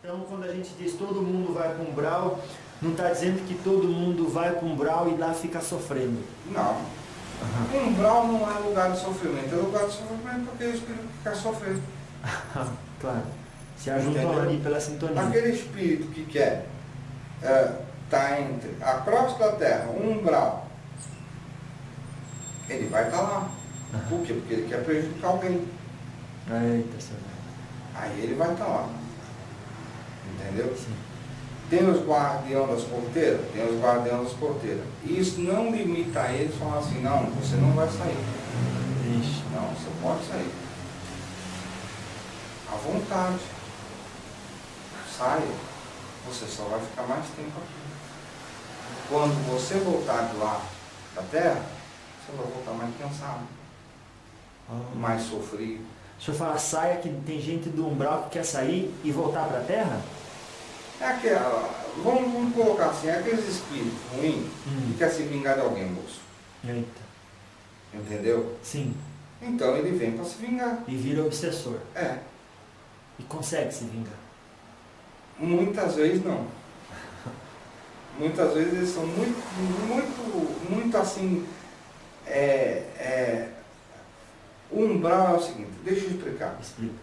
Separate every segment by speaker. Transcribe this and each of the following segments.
Speaker 1: Então, quando a gente diz todo mundo vai para o umbral, não está dizendo que todo mundo vai para o umbral e lá fica sofrendo.
Speaker 2: Não. O umbral não é lugar de sofrimento, é lugar de sofrimento porque o espírito quer sofrer.
Speaker 1: Claro. Se ajuntam ali pela sintonia.
Speaker 2: Aquele espírito que quer estar entre a crosta da terra, um umbral, ele vai estar lá. Por quê? Porque ele quer prejudicar alguém.
Speaker 1: Eita, senhor.
Speaker 2: Aí ele vai estar lá. Entendeu?
Speaker 1: Sim.
Speaker 2: Tem os guardiões das porteiras? Tem os guardiões das porteiras. Isso não limita a eles falar assim, não, você não vai sair.
Speaker 1: Ixi.
Speaker 2: Não, você pode sair. À vontade. Saia. Você só vai ficar mais tempo aqui. Quando você voltar de lá da terra, você vai voltar mais cansado. Mais sofrido.
Speaker 1: Deixa eu falar, saia que tem gente do umbral que quer sair e voltar para a terra?
Speaker 2: É aquela, vamos colocar assim, é aqueles espíritos ruins que quer se vingar de alguém, moço.
Speaker 1: Eita.
Speaker 2: Entendeu?
Speaker 1: Sim.
Speaker 2: Então ele vem para se vingar.
Speaker 1: E vira obsessor.
Speaker 2: É.
Speaker 1: E consegue se vingar.
Speaker 2: Muitas vezes não. Muitas vezes eles são muito assim. O umbral é o seguinte, deixa eu explicar.
Speaker 1: Explica.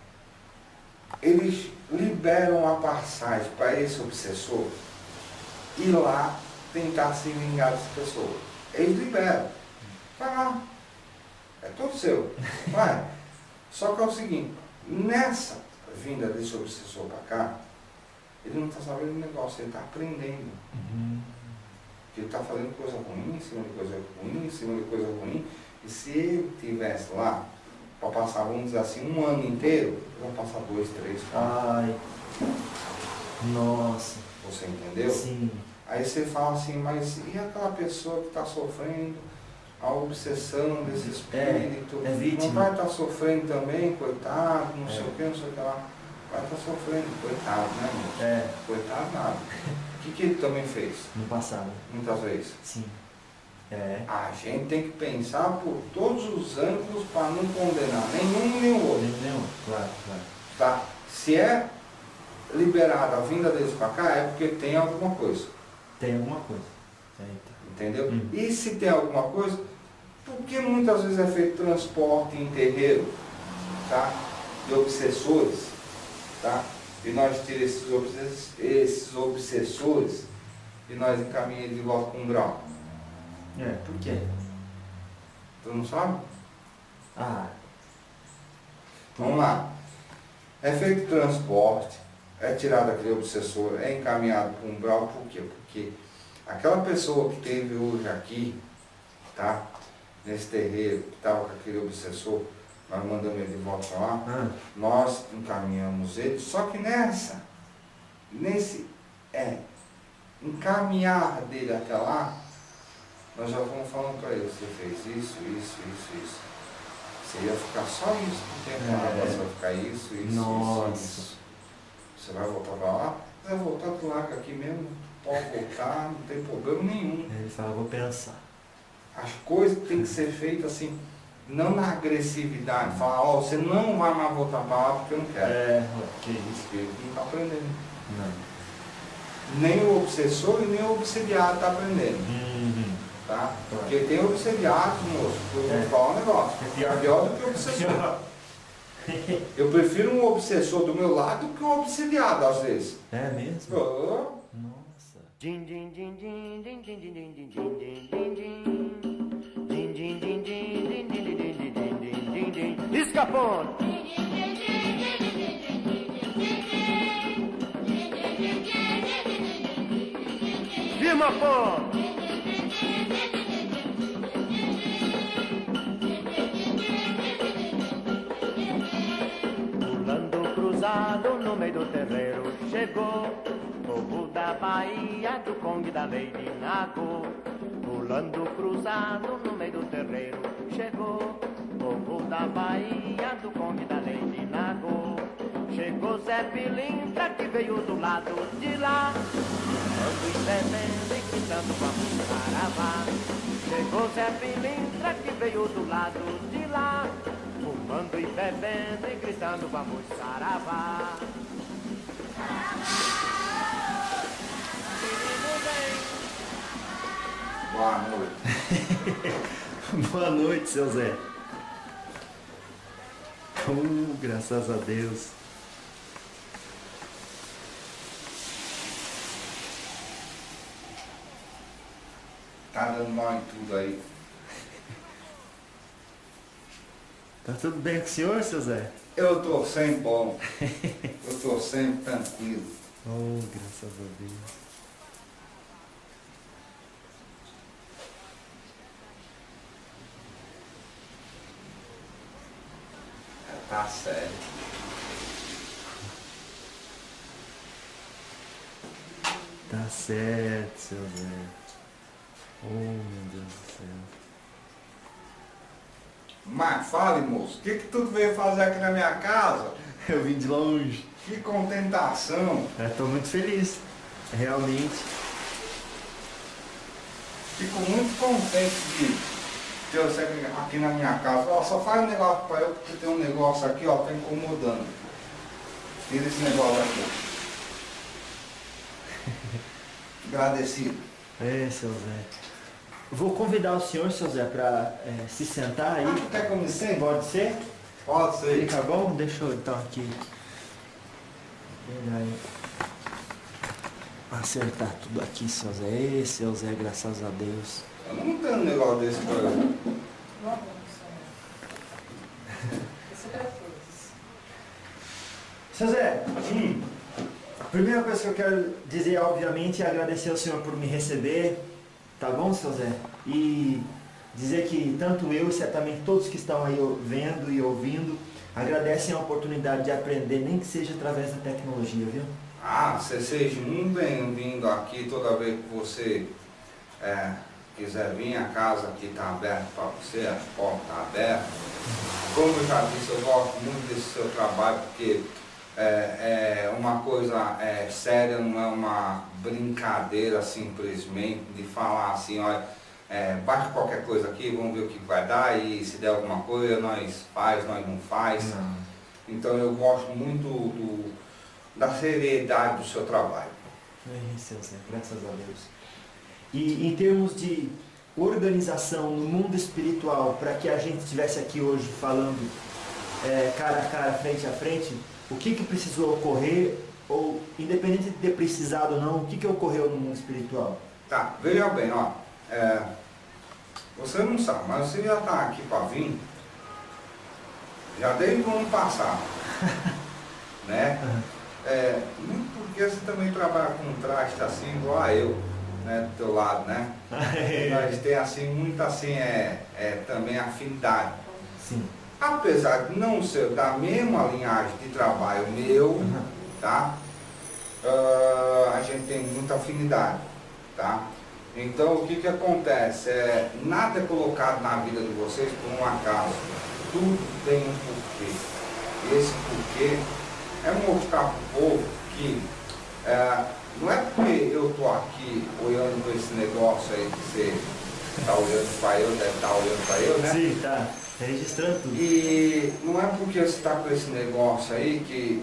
Speaker 2: Eles liberam a passagem para esse obsessor ir lá tentar se vingar dessa pessoa. Eles liberam. Vai lá. É todo seu. Vai. Só que é o seguinte, nessa vinda desse obsessor para cá, ele não está sabendo o negócio, ele está aprendendo. Ele está fazendo coisa ruim, em cima de coisa ruim, em cima de coisa ruim. E se ele estivesse lá para passar, vamos dizer assim, um ano inteiro, ele vai passar 2, 3, 4.
Speaker 1: Ai. Nossa.
Speaker 2: Você entendeu?
Speaker 1: Sim.
Speaker 2: Aí você fala assim, mas e aquela pessoa que está sofrendo a obsessão desse espírito?
Speaker 1: É vítima.
Speaker 2: Não vai estar sofrendo também, coitado, não sei o que, não sei o que lá. Vai estar sofrendo, coitado, né, moço? Coitado nada. O que ele também fez?
Speaker 1: No passado.
Speaker 2: Muitas vezes.
Speaker 1: Sim.
Speaker 2: A gente tem que pensar por todos os ângulos para não condenar nenhum nem o outro.
Speaker 1: Nenhum, claro.
Speaker 2: Tá? Se é liberada a vinda deles para cá, é porque tem alguma coisa.
Speaker 1: Tem alguma coisa. Eita.
Speaker 2: Entendeu? E se tem alguma coisa, por que muitas vezes é feito transporte em terreiro, tá? De obsessores, tá? E nós tiramos esses obsessores e nós encaminhamos de volta com um grau.
Speaker 1: Por quê?
Speaker 2: Tu não sabe? Vamos lá. É feito transporte, é tirado aquele obsessor, é encaminhado para um umbral, por quê? Porque aquela pessoa que teve hoje aqui, tá? Nesse terreiro, que estava com aquele obsessor, nós mandamos ele de volta para lá, nós encaminhamos ele, só que nesse encaminhar dele até lá, nós já vamos falando para ele, você fez isso. Você ia ficar só isso no tempo lá, você vai ficar isso. Você vai voltar para lá? Vai voltar, tu larga aqui mesmo, pode voltar, não tem problema nenhum.
Speaker 1: Ele fala, vou pensar.
Speaker 2: As coisas têm que ser feitas assim, não na agressividade, falar, você não vai mais voltar para lá porque eu não quero.
Speaker 1: Que isso.
Speaker 2: Ele não está aprendendo.
Speaker 1: Não.
Speaker 2: Nem o obsessor e nem o obsediado está aprendendo. Tá? Porque tem obsediados, moço, eu vou falar um negócio. É pior do que o obsessor. Eu prefiro um obsessor do meu lado do que um obsediado, às vezes.
Speaker 1: É mesmo? Nossa.
Speaker 3: Escapou! Firma, pô! Pulando cruzado no meio do terreiro, chegou povo da Bahia, do Conde da Lady Nago. Pulando cruzado no meio do terreiro, chegou povo da Bahia, do Conde da Lady Nago. Chegou Zé Pilintra que veio do lado de lá, fumando e bebendo e gritando vamos saravá. Chegou Zé Pilintra que veio do lado de lá, fumando e bebendo e gritando vamos saravá.
Speaker 1: Boa noite, seu Zé. Graças a Deus.
Speaker 2: Tá dando mal em tudo aí.
Speaker 1: Tá tudo bem com o senhor, seu Zé?
Speaker 2: Eu tô sempre bom. Eu tô sempre tranquilo.
Speaker 1: Graças a Deus.
Speaker 2: Tá sério.
Speaker 1: Tá certo, seu Zé. Meu Deus do céu.
Speaker 2: Mas fale, moço, o que tu veio fazer aqui na minha casa?
Speaker 1: Eu vim de longe.
Speaker 2: Que contentação.
Speaker 1: Estou muito feliz. Realmente.
Speaker 2: Fico muito contente de ter você aqui na minha casa. Ó, só faz um negócio pra eu, porque tem um negócio aqui, ó, tá incomodando. Tira esse negócio aqui. Agradecido.
Speaker 1: Seu Zé. Vou convidar o senhor, seu Zé, para se sentar aí.
Speaker 2: Quer que eu me sente?
Speaker 1: Pode ser?
Speaker 2: Pode ser.
Speaker 1: Fica bom? Deixa eu então aqui. Aí. Acertar tudo aqui, seu Zé. Seu Zé, graças a Deus.
Speaker 2: Eu não tenho um negócio desse pra eu.
Speaker 1: Seu Zé, a primeira coisa que eu quero dizer, obviamente, é agradecer ao senhor por me receber, tá bom, seu Zé? E dizer que tanto eu e certamente todos que estão aí vendo e ouvindo, agradecem a oportunidade de aprender, nem que seja através da tecnologia, viu?
Speaker 2: Você seja muito bem-vindo aqui toda vez que você quiser vir, a casa aqui está aberta para você, a porta está aberta. Como eu já disse, eu gosto muito desse seu trabalho, porque é uma coisa séria, não é uma brincadeira simplesmente de falar assim, olha, baixa qualquer coisa aqui, vamos ver o que vai dar, e se der alguma coisa, nós faz, nós não faz.
Speaker 1: Não.
Speaker 2: Então eu gosto muito da seriedade do seu trabalho.
Speaker 1: Seu Zé, graças a Deus. E em termos de organização no mundo espiritual, para que a gente estivesse aqui hoje falando cara a cara, frente a frente, o que precisou ocorrer, ou independente de ter precisado ou não, o que ocorreu no mundo espiritual?
Speaker 2: Tá, veja bem, ó, você não sabe, mas você já está aqui para vir, já desde o ano passado, né? Muito porque você também trabalha com traste assim, igual a eu, né, do teu lado, né? Nós temos assim, muito assim, também afinidade.
Speaker 1: Sim.
Speaker 2: Apesar de não ser da mesma linhagem de trabalho meu, tá? A gente tem muita afinidade, tá? Então o que acontece? Nada é colocado na vida de vocês por um acaso. Tudo tem um porquê. Esse porquê é mostrar para o povo que não é porque eu estou aqui olhando para esse negócio aí que você está olhando para eu, deve estar olhando para eu, né?
Speaker 1: Sim, tá. Registrando tudo.
Speaker 2: E não é porque você está com esse negócio aí que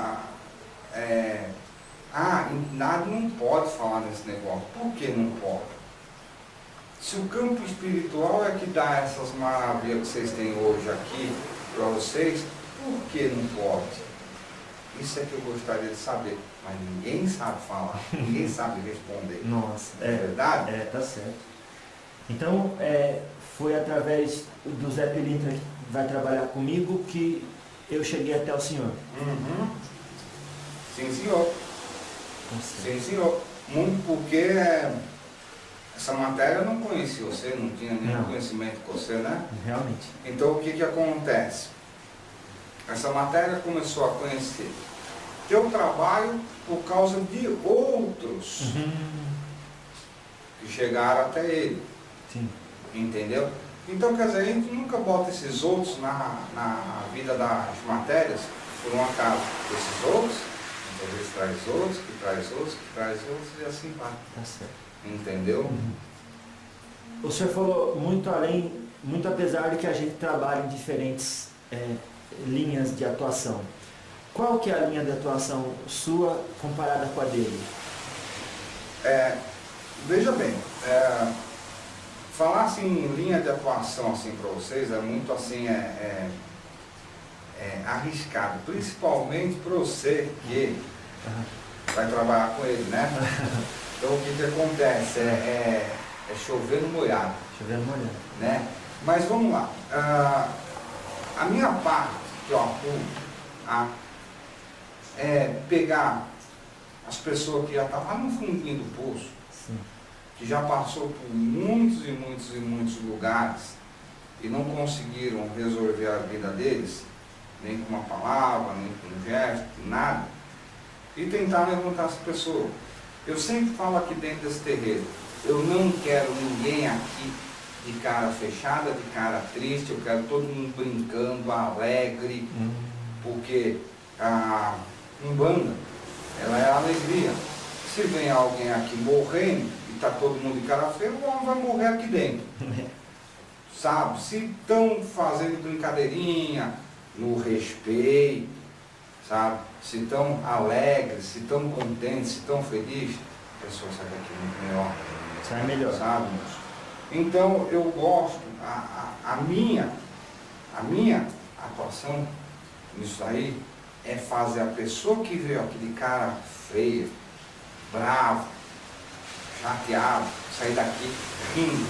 Speaker 2: nada não pode falar nesse negócio. Por que não pode? Se o campo espiritual é que dá essas maravilhas que vocês têm hoje aqui para vocês, por que não pode? Isso é que eu gostaria de saber, mas ninguém sabe falar, ninguém sabe responder.
Speaker 1: Nossa,
Speaker 2: é verdade?
Speaker 1: Tá certo. Então, foi através do Zé Pilintra, que vai trabalhar comigo, que eu cheguei até o senhor.
Speaker 2: Uhum. Sim, senhor. Sim, senhor. Muito porque essa matéria eu não conhecia você, não tinha nenhum conhecimento com você, né?
Speaker 1: Realmente.
Speaker 2: Então o que acontece? Essa matéria começou a conhecer teu trabalho por causa de outros que chegaram até ele.
Speaker 1: Sim.
Speaker 2: Entendeu? Então, quer dizer, a gente nunca bota esses outros na vida das matérias por um acaso. Esses outros, às vezes traz outros, que traz outros, que traz outros, e assim vai.
Speaker 1: Tá certo.
Speaker 2: Entendeu?
Speaker 1: O senhor falou muito além, muito apesar de que a gente trabalha em diferentes linhas de atuação. Qual que é a linha de atuação sua comparada com a dele?
Speaker 2: Veja bem, falar assim em linha de atuação assim para vocês é muito assim, arriscado, principalmente para você que vai trabalhar com ele, né? Então o que acontece? É chover no molhado.
Speaker 1: Chover no molhado.
Speaker 2: Né? Mas vamos lá. A minha parte que eu atuo é pegar as pessoas que já estavam lá no fundinho do poço,
Speaker 1: Sim.
Speaker 2: que já passou por muitos e muitos e muitos lugares e não conseguiram resolver a vida deles, nem com uma palavra, nem com um gesto, nada, e tentar levantar essa pessoa. Eu sempre falo aqui dentro desse terreiro, eu não quero ninguém aqui de cara fechada, de cara triste, eu quero todo mundo brincando, alegre, porque a Umbanda, ela é alegria. Se vem alguém aqui morrendo e está todo mundo de cara feia, o homem vai morrer aqui dentro. Sabe? Se estão fazendo brincadeirinha, no respeito, sabe? Se estão alegres, se estão contentes, se estão felizes, a pessoa sai daqui muito melhor.
Speaker 1: Sai melhor.
Speaker 2: Sabe? Então eu gosto, a minha atuação nisso aí é fazer a pessoa que veio aqui de cara feia, bravo, chateado, sair daqui rindo.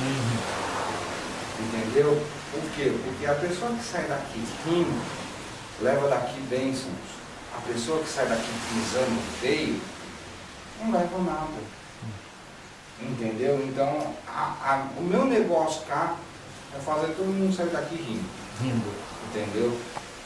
Speaker 2: Entendeu? Por quê? Porque a pessoa que sai daqui rindo, leva daqui bênçãos. A pessoa que sai daqui pisando feio, não leva nada. Entendeu? Então, o meu negócio cá é fazer todo mundo sair daqui rindo. Entendeu?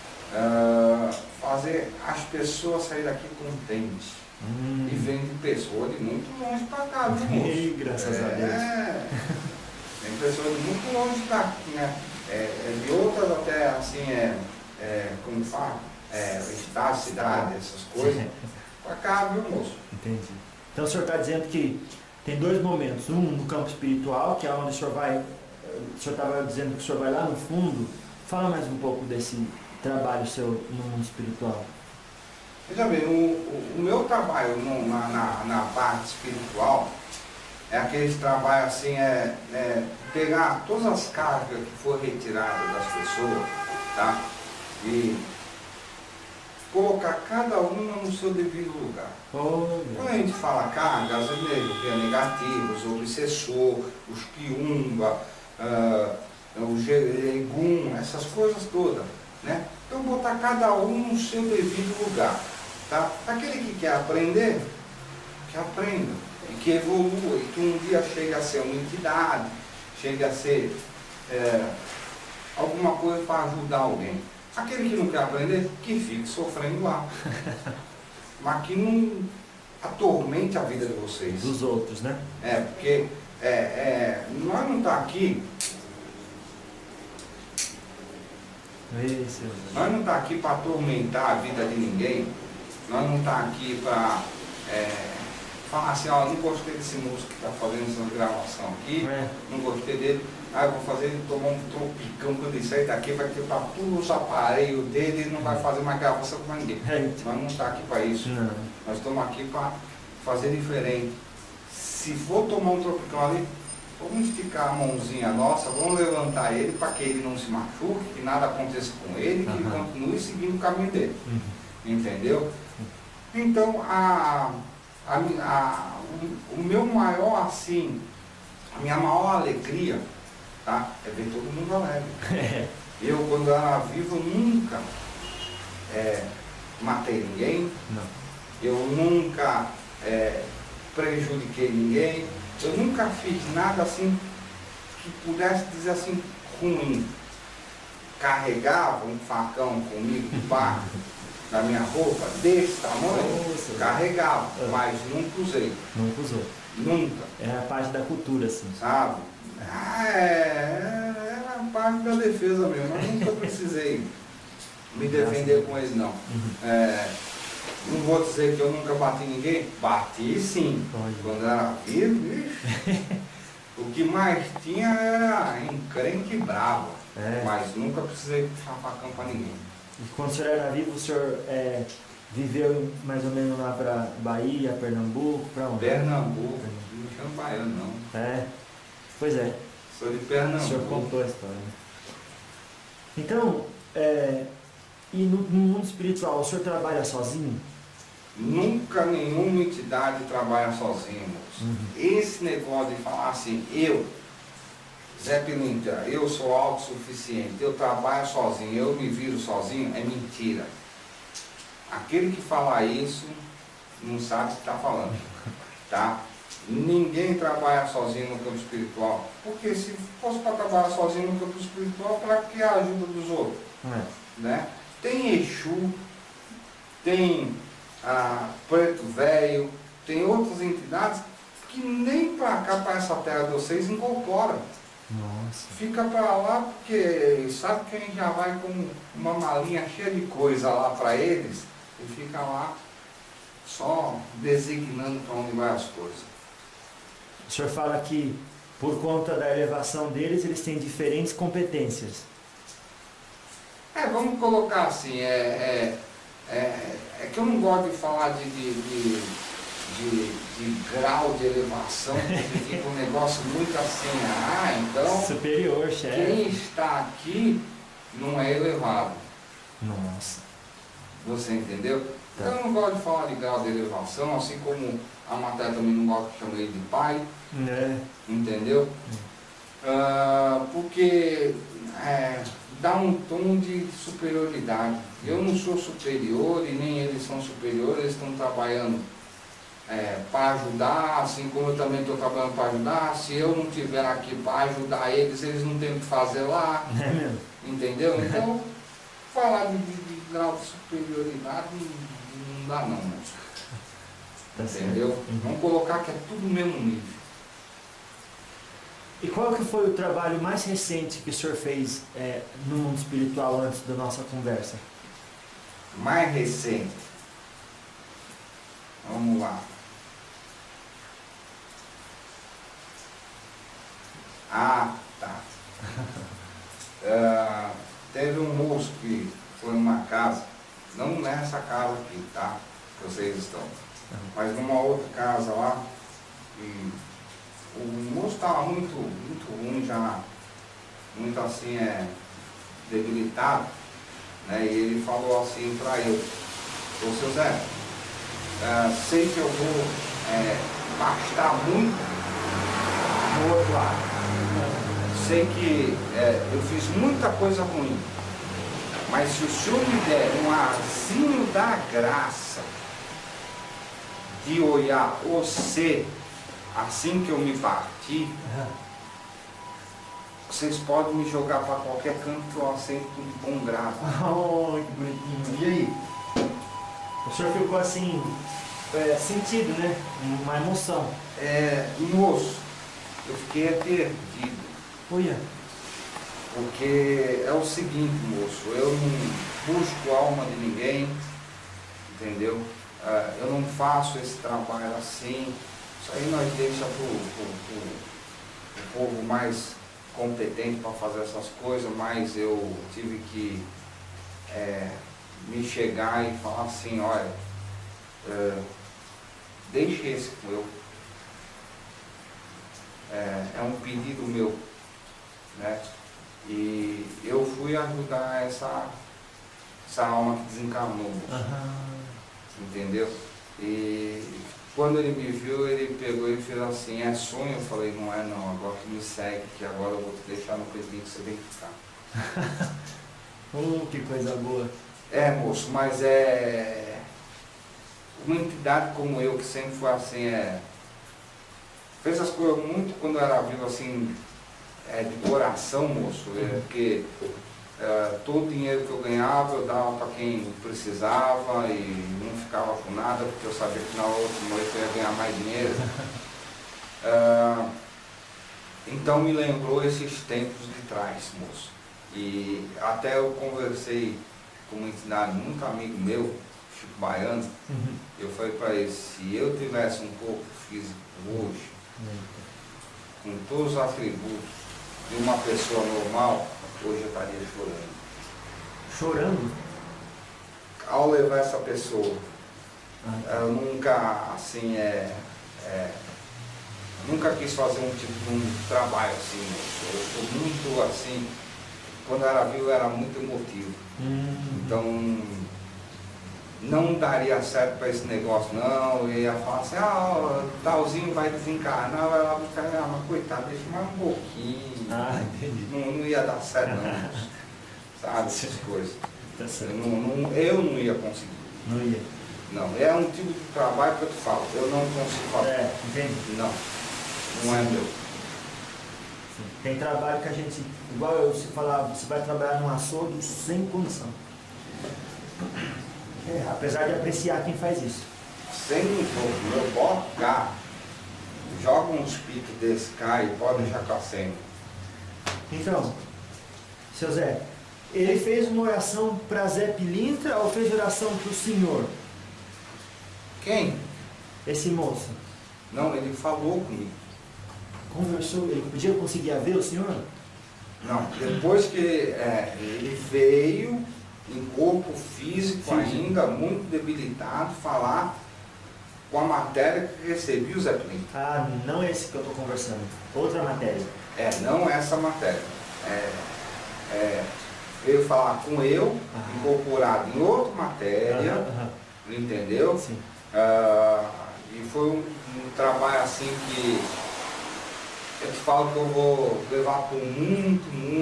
Speaker 2: Fazer as pessoas sair daqui contentes. E vem de pessoa de muito longe para cá, viu, moço?
Speaker 1: Graças a Deus.
Speaker 2: Tem pessoas de muito longe daqui, né? De outras até assim, como fala? Estado, cidade, essas coisas. Para cá, viu, moço?
Speaker 1: Entendi. Então o senhor está dizendo que tem dois momentos, um no campo espiritual, que é onde o senhor vai, o senhor estava dizendo que o senhor vai lá no fundo. Fala mais um pouco desse trabalho seu no mundo espiritual.
Speaker 2: Veja bem, o meu trabalho na parte espiritual é aquele trabalho assim, pegar todas as cargas que foram retiradas das pessoas, tá? E colocar cada uma no seu devido lugar. Quando a gente fala cargas, energia negativa, os obsessor, os quiumba, o Egum, essas coisas todas, né? Então botar cada um no seu devido lugar, tá? Aquele que quer aprender, que aprenda, e que evolua, e que um dia chegue a ser uma entidade, chegue a ser alguma coisa para ajudar alguém. Aquele que não quer aprender, que fique sofrendo lá. Mas que não atormente a vida de vocês.
Speaker 1: Dos outros, né?
Speaker 2: Porque nós não estamos aqui. Nós não estamos aqui para atormentar a vida de ninguém. Nós não estamos aqui para falar assim, ó, não gostei desse músico que está fazendo essa gravação aqui, não gostei dele. Eu vou fazer ele tomar um tropicão, quando ele sair daqui vai quebrar todos os aparelhos dele e não vai fazer mais gravação com ninguém. Nós não estamos aqui para isso. Não. Nós estamos aqui para fazer diferente. Se for tomar um tropicão ali, vamos esticar a mãozinha nossa, vamos levantar ele para que ele não se machuque, que nada aconteça com ele, que ele continue seguindo o caminho dele. Entendeu? Então, o meu maior, assim, a minha maior alegria, tá? É ver todo mundo alegre. Eu, quando era vivo, nunca matei ninguém. Não. Eu nunca prejudiquei ninguém. Eu nunca fiz nada assim que pudesse dizer assim ruim. Carregava um facão comigo de barro na minha roupa desse tamanho. Nossa, carregava, mas nunca usei.
Speaker 1: Nunca usou.
Speaker 2: Nunca.
Speaker 1: É a parte da cultura, assim.
Speaker 2: Sabe? É a parte da defesa mesmo. Eu nunca precisei me defender com eles, não. Não vou dizer que eu nunca bati ninguém. Bati sim. Quando era vivo, o que mais tinha era encrenque bravo. Mas nunca precisei puxar facão para ninguém.
Speaker 1: E quando o senhor era vivo, o senhor viveu mais ou menos lá para Bahia, Pernambuco, para onde?
Speaker 2: Pernambuco, não chama baiano não.
Speaker 1: Pois é.
Speaker 2: Sou de
Speaker 1: O senhor
Speaker 2: Pernambuco.
Speaker 1: contou a história. Né? Então, e no mundo espiritual, o senhor trabalha sozinho?
Speaker 2: Nunca nenhuma entidade trabalha sozinho, moço. Esse negócio de falar assim, Zé Pilintra, eu sou autossuficiente, eu trabalho sozinho, eu me viro sozinho, é mentira. Aquele que fala isso não sabe o que está falando, tá? Ninguém trabalha sozinho no campo espiritual, porque se fosse para trabalhar sozinho no campo espiritual, para que a ajuda dos outros? Né? Tem Exu, tem Preto Velho, tem outras entidades que nem para cá, para essa terra de vocês, incorporam.
Speaker 1: Nossa.
Speaker 2: Fica para lá porque sabe que a gente já vai com uma malinha cheia de coisa lá para eles e fica lá só designando para onde vai as coisas.
Speaker 1: O senhor fala que por conta da elevação deles, eles têm diferentes competências.
Speaker 2: Vamos colocar assim, é que eu não gosto de falar de grau de elevação, porque fica um negócio muito assim, então
Speaker 1: superior, chefe.
Speaker 2: Quem está aqui não é elevado.
Speaker 1: Nossa.
Speaker 2: Você entendeu?
Speaker 1: Tá.
Speaker 2: Então eu não gosto de falar de grau de elevação, assim como a matéria também não gosta de chamar ele de pai, entendeu? Porque dá um tom de superioridade. Eu não sou superior e nem eles são superiores, eles estão trabalhando para ajudar, assim como eu também estou trabalhando para ajudar. Se eu não estiver aqui para ajudar eles, eles não têm o que fazer lá, entendeu? Então, falar de grau de superioridade não dá não, entendeu? Vamos colocar que é tudo no mesmo nível.
Speaker 1: E qual que foi o trabalho mais recente que o senhor fez no mundo espiritual antes da nossa conversa?
Speaker 2: Mais recente. Vamos lá. Tá. Teve um moço que foi numa casa, não nessa casa aqui, tá? Que vocês estão, mas numa outra casa lá, e o moço estava muito ruim já, muito assim, debilitado, né? E ele falou assim para eu, seu Zé, sei que eu vou gastar muito no outro lado. Sei que eu fiz muita coisa ruim, mas se o senhor me der um arzinho da graça de olhar você assim que eu me partir, vocês podem me jogar para qualquer canto que eu aceito de bom grado.
Speaker 1: Oh, que bonitinho. E aí? O senhor ficou assim, sentido, né? Uma emoção.
Speaker 2: Moço, eu fiquei perdido.
Speaker 1: Olha.
Speaker 2: Porque é o seguinte, moço, eu não busco alma de ninguém, entendeu? Eu não faço esse trabalho assim. Isso aí nós deixamos para o povo mais competente para fazer essas coisas, mas eu tive que me chegar e falar assim, olha, deixe esse com eu. É um pedido meu, né? E eu fui ajudar essa alma que desencarnou, entendeu? E quando ele me viu, ele pegou e fez assim, é sonho? Eu falei, não é não, agora que me segue, que agora eu vou te deixar no pedrinho que você tem que ficar.
Speaker 1: Que coisa boa.
Speaker 2: Moço, mas uma entidade como eu, que sempre foi assim, fez as coisas muito quando eu era vivo, assim, de coração, moço, porque todo o dinheiro que eu ganhava eu dava para quem precisava e não ficava com nada, porque eu sabia que na outra noite eu ia ganhar mais dinheiro. Então me lembrou esses tempos de trás, moço. E até eu conversei com uma entidade muito amigo meu, Chico Baiano, eu falei para ele, se eu tivesse um corpo físico hoje, com todos os atributos de uma pessoa normal, hoje eu estaria chorando.
Speaker 1: Chorando?
Speaker 2: Ao levar essa pessoa, ela nunca, assim, nunca quis fazer um tipo de um trabalho assim, moço. Eu sou muito assim, quando eu era vivo eu era muito emotivo. Então, não daria certo para esse negócio não, eu ia falar assim, talzinho vai desencarnar, vai lá buscar, mas coitado, deixa mais um pouquinho.
Speaker 1: Entendi.
Speaker 2: Não ia dar certo não, sabe, essas coisas.
Speaker 1: Tá certo.
Speaker 2: Eu não ia conseguir.
Speaker 1: Não ia.
Speaker 2: Não, é um tipo de trabalho que eu te falo, eu não consigo fazer.
Speaker 1: Entendi.
Speaker 2: Não é meu.
Speaker 1: Sim. Tem trabalho que a gente, igual eu se falava, você vai trabalhar num açougue sem condição. Apesar de apreciar quem faz isso.
Speaker 2: Sem um pouco, eu boto cá, joga uns pitos desse cá e pode deixar cá sempre.
Speaker 1: Então, seu Zé, ele fez uma oração para Zé Pilintra ou fez oração para o senhor?
Speaker 2: Quem?
Speaker 1: Esse moço.
Speaker 2: Não, ele falou comigo.
Speaker 1: Conversou, ele podia conseguir ver o senhor?
Speaker 2: Não, depois que ele veio em corpo físico ainda, muito debilitado, falar com a matéria que recebi o Zé Pilintra.
Speaker 1: Não é esse que eu estou conversando. Outra matéria.
Speaker 2: Não essa matéria. Veio falar com eu, incorporado em outra matéria, entendeu?
Speaker 1: Sim.
Speaker 2: E foi um trabalho assim que eu te falo que eu vou levar por muito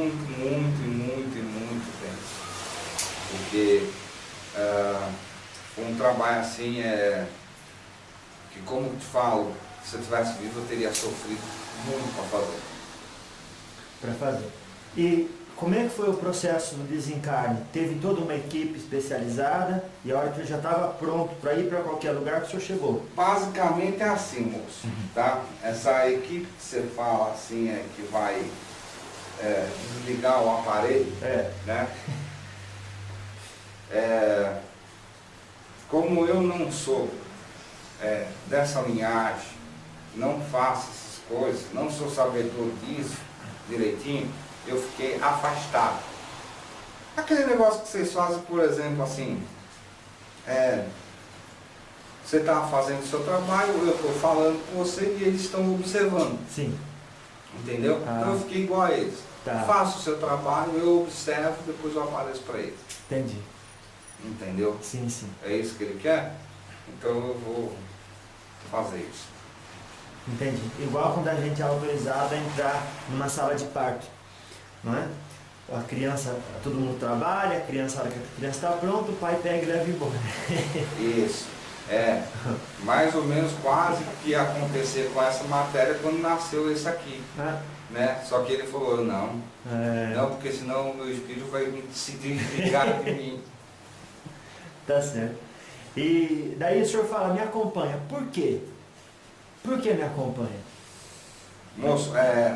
Speaker 2: tempo. Porque foi um trabalho assim, que como eu te falo, se eu tivesse vivo eu teria sofrido muito para fazer.
Speaker 1: E como é que foi o processo do desencarne? Teve toda uma equipe especializada e a hora que ele já estava pronto para ir para qualquer lugar que o senhor chegou?
Speaker 2: Basicamente é assim, moço, tá? Essa equipe que você fala assim, que vai desligar o aparelho, né? Como eu não sou dessa linhagem, não faço essas coisas, não sou sabedor disso direitinho, eu fiquei afastado. Aquele negócio que vocês fazem, por exemplo, assim, você está fazendo o seu trabalho, eu estou falando com você e eles estão observando.
Speaker 1: Sim.
Speaker 2: Entendeu? Então eu fiquei igual a eles.
Speaker 1: Tá.
Speaker 2: Faço o seu trabalho, eu observo, depois eu apareço para eles.
Speaker 1: Entendi.
Speaker 2: Entendeu?
Speaker 1: Sim.
Speaker 2: É isso que ele quer? Então eu vou fazer isso.
Speaker 1: Entendi. Igual quando a gente é autorizado a entrar numa sala de parto, não é? A criança, todo mundo trabalha, a criança, a hora que a criança está pronta, o pai pega e leva embora.
Speaker 2: Isso. Mais ou menos quase que ia acontecer com essa matéria quando nasceu esse aqui. Né? Só que ele falou, não, porque senão o meu espírito vai se desligar de mim.
Speaker 1: Tá certo. E daí o senhor fala, me acompanha. Por quê? Por que me acompanha?
Speaker 2: Moço,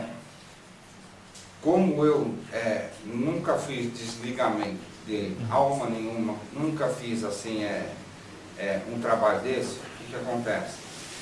Speaker 2: como eu nunca fiz desligamento de alma nenhuma, nunca fiz assim um trabalho desse, o que acontece?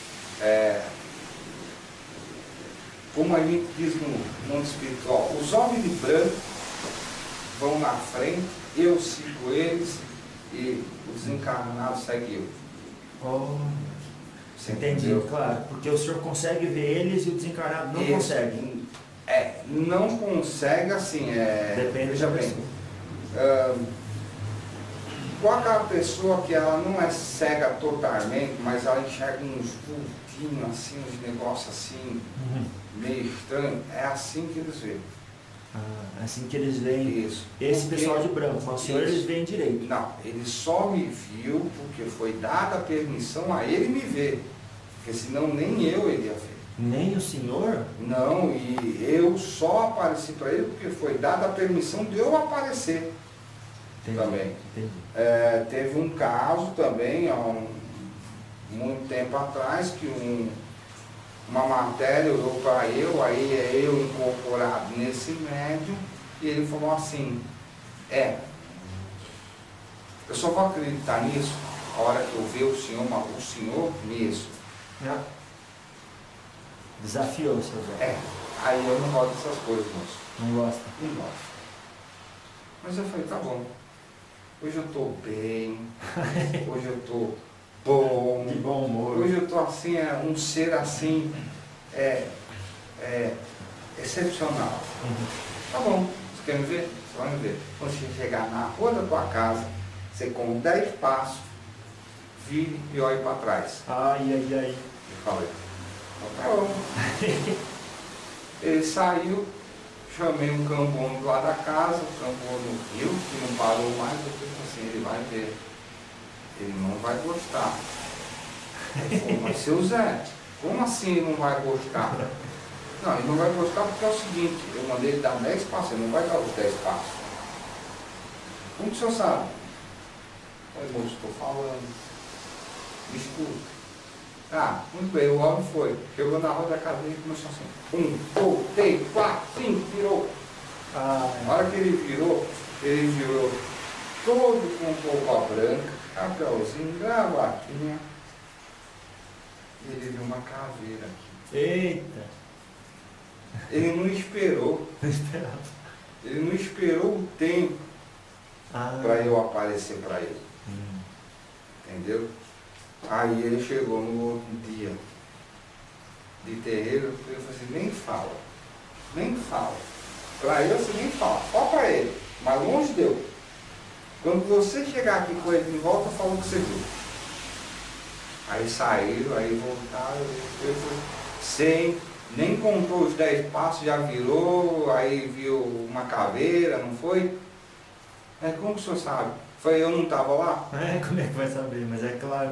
Speaker 2: Como a gente diz no mundo espiritual, os homens de branco vão na frente, eu sigo eles e o desencarnado segue eu. Você
Speaker 1: entendi,
Speaker 2: entendeu?
Speaker 1: claro. Porque o senhor consegue ver eles e o desencarnado não consegue.
Speaker 2: Não consegue assim,
Speaker 1: depende
Speaker 2: veja
Speaker 1: da
Speaker 2: bem.
Speaker 1: pessoa.
Speaker 2: Com aquela pessoa que ela não é cega totalmente, mas ela enxerga uns vultinhos assim, uns negócios assim, meio estranho, é assim que eles veem.
Speaker 1: Assim que eles veem.
Speaker 2: Isso.
Speaker 1: Esse pessoal de branco, mas o senhor eles veem direito.
Speaker 2: Não, ele só me viu porque foi dada a permissão a ele me ver. Porque senão nem eu ele ia ver.
Speaker 1: Nem o senhor?
Speaker 2: Não, e eu só apareci para ele porque foi dada a permissão de eu aparecer.
Speaker 1: Entendi,
Speaker 2: também.
Speaker 1: Entendi.
Speaker 2: Teve um caso também, há muito tempo atrás, que uma matéria olhou para eu, aí eu incorporado nesse médium, e ele falou assim, eu só vou acreditar nisso a hora que eu ver o senhor nisso.
Speaker 1: Desafiou, seu Zé.
Speaker 2: Aí eu não gosto dessas coisas, moço.
Speaker 1: Não gosta?
Speaker 2: Não gosto. Mas eu falei, tá bom. Hoje eu estou bem, hoje eu estou bom.
Speaker 1: De bom humor.
Speaker 2: Hoje eu estou assim, um ser assim, é excepcional. Tá bom, você quer me ver? Você vai me ver. Quando você chegar na rua da tua casa, você com 10 passos, vire e olhe para trás.
Speaker 1: Ai.
Speaker 2: Eu falei, tá bom. Ele saiu, chamei um cambono do lado da casa, o cambono riu, que não parou mais, eu falei assim, ele vai ver. Ele não vai gostar. Eu falei, mas seu Zé, como assim ele não vai gostar? Não, ele não vai gostar porque é o seguinte, eu mandei ele dar 10 passos, ele não vai dar os 10 passos. Como que o senhor sabe? Eu falei, moço, estou falando. Me escuta. Ah, muito bem, o homem foi. Chegou na roda da cadeia e começou assim. 1, 2, 3, 4, 5, virou. Na hora que ele virou todo com roupa branca, chapéuzinho, gravatinha. E ele viu uma caveira aqui.
Speaker 1: Eita!
Speaker 2: Ele não esperou. Ele não esperou o tempo para eu aparecer para ele. Entendeu? Aí ele chegou no outro dia de terreiro, eu falei assim, nem fala. Para ele assim, nem fala, só para ele, mas longe deu. Quando você chegar aqui com ele de volta, fala o que você viu. Aí saíram, aí voltaram, eu falei, sem, nem contou os 10 passos, já virou, aí viu uma caveira, não foi? Como que o senhor sabe? Foi eu não estava lá?
Speaker 1: Como é que vai saber? Mas é claro.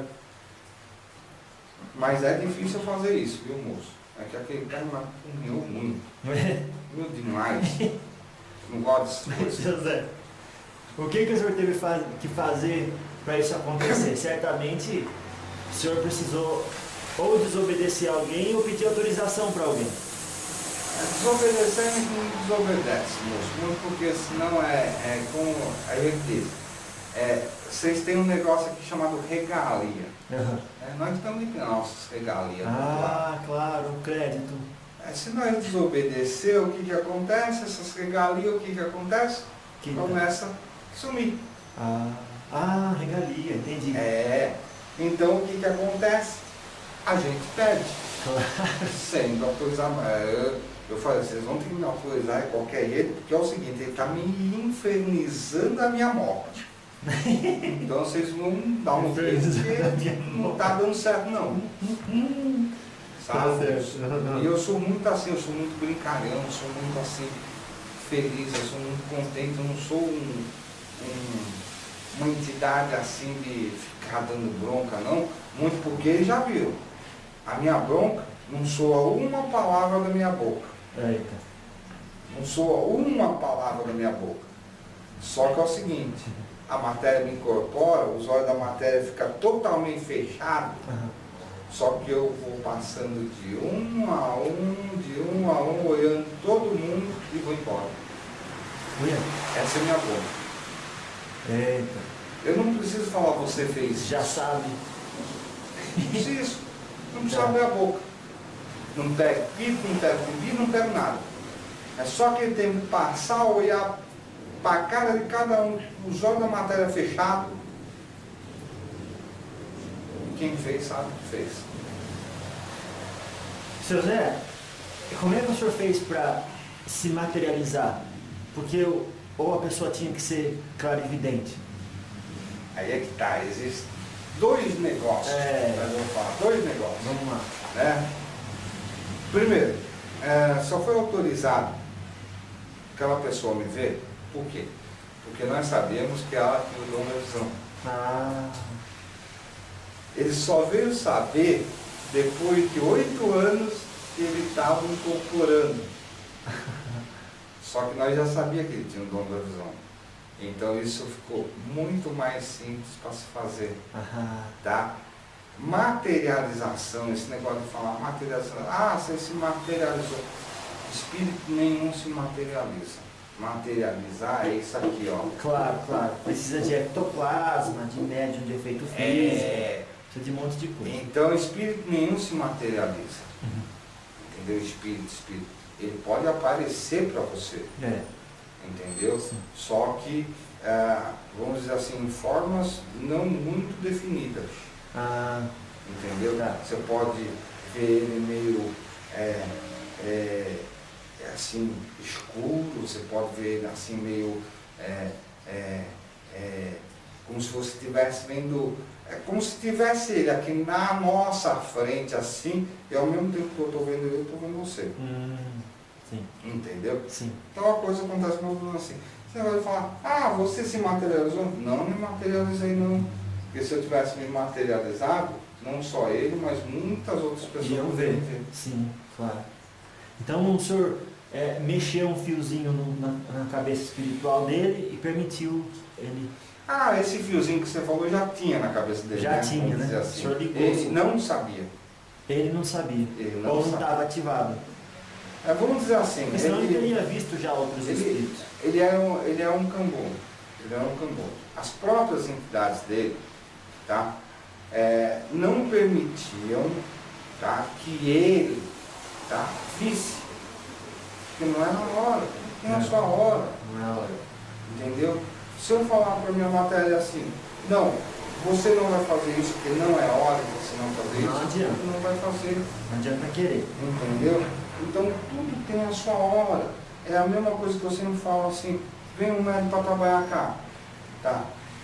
Speaker 2: Mas é difícil fazer isso, viu, moço? É que aquele cara cozinhou muito. Meu demais. Não gosto dessas coisas.
Speaker 1: José, o que o senhor teve que fazer para isso acontecer? Certamente o senhor precisou ou desobedecer alguém ou pedir autorização para alguém.
Speaker 2: Desobedecer não desobedece, moço. Muito porque senão como a gente diz. Vocês têm um negócio aqui chamado regalia. Nós estamos aqui nas nossas regalias.
Speaker 1: Claro, o crédito.
Speaker 2: Se nós desobedecer, o que acontece? Essas regalias, o que acontece? Começa a sumir.
Speaker 1: Regalia, entendi.
Speaker 2: Então o que acontece? A gente pede.
Speaker 1: Claro.
Speaker 2: Sem autorizar. Eu falei, vocês vão ter que me autorizar de qualquer jeito, porque é o seguinte, ele está me infernizando a minha morte. Então vocês vão dar um jeito que não está dando certo não. Sabe? E eu sou muito assim, eu sou muito brincalhão, eu sou muito assim, feliz, eu sou muito contente, eu não sou uma entidade assim de ficar dando bronca não, muito porque eles já viram. A minha bronca não soa uma palavra da minha boca. Não soa uma palavra da minha boca. Só que é o seguinte, a matéria me incorpora, os olhos da matéria ficam totalmente fechados, só que eu vou passando de um a um, olhando todo mundo e vou embora. Essa é a minha boca. Eu não preciso falar, você fez.
Speaker 1: Já sabe.
Speaker 2: Não preciso. Não precisa abrir a boca. Não pego pico, não pego bebida, não pego nada. É só que ele tem que passar, olhar para a cara de cada um, os olhos da matéria fechados. Quem fez sabe o que fez.
Speaker 1: Seu Zé, como é que o senhor fez para se materializar? Porque ou a pessoa tinha que ser clarividente?
Speaker 2: Aí é que tá, existem 2 negócios. Nós vamos falar, 2 negócios.
Speaker 1: Vamos lá.
Speaker 2: Né? Primeiro, só foi autorizado aquela pessoa me ver, por quê? Porque nós sabemos que ela tem o dom da visão. Ele só veio saber depois de 8 anos que ele estava incorporando. Só que nós já sabíamos que ele tinha o dom da visão. Então isso ficou muito mais simples para se fazer. Tá? Materialização, esse negócio de falar materialização, você se materializou. Espírito nenhum se materializa. Materializar é isso aqui, ó.
Speaker 1: Claro. Precisa de ectoplasma, de médium de efeito físico, precisa de um monte de coisa.
Speaker 2: Então espírito nenhum se materializa. Entendeu? Espírito. Ele pode aparecer para você. Entendeu? Sim. Só que, vamos dizer assim, em formas não muito definidas. Entendeu? Tá. Você pode ver ele meio assim, escuro, você pode ver ele assim meio como se você estivesse vendo, como se tivesse ele aqui na nossa frente assim, e ao mesmo tempo que eu estou vendo ele, eu estou vendo você.
Speaker 1: Sim.
Speaker 2: Entendeu?
Speaker 1: Sim.
Speaker 2: Então a coisa acontece com o assim. Você vai falar, você se materializou? Não me materializei não. Porque se eu tivesse me materializado, não só ele, mas muitas outras pessoas
Speaker 1: iam ver. Sim, claro. Então o senhor mexeu um fiozinho na cabeça espiritual dele e permitiu ele...
Speaker 2: esse fiozinho que você falou já tinha na cabeça dele.
Speaker 1: Já tinha, né?
Speaker 2: Assim.
Speaker 1: O senhor ligou.
Speaker 2: Ele não sabia.
Speaker 1: Ele não sabia.
Speaker 2: Ou
Speaker 1: não estava ativado.
Speaker 2: Vamos dizer assim.
Speaker 1: Porque senão ele teria visto já outros espíritos.
Speaker 2: Ele é um cambô. As próprias entidades dele, tá? Não permitiam, tá, que ele, tá, visse. Porque não é na hora, não é a sua hora.
Speaker 1: Não é a hora.
Speaker 2: Entendeu? Se eu falar para minha matéria assim, não, você não vai fazer isso porque não é hora de você não fazer isso,
Speaker 1: não adianta.
Speaker 2: Não vai fazer.
Speaker 1: Não adianta querer.
Speaker 2: Entendeu? Então tudo tem a sua hora. É a mesma coisa que você não fala assim, vem um médico para trabalhar cá. Tá?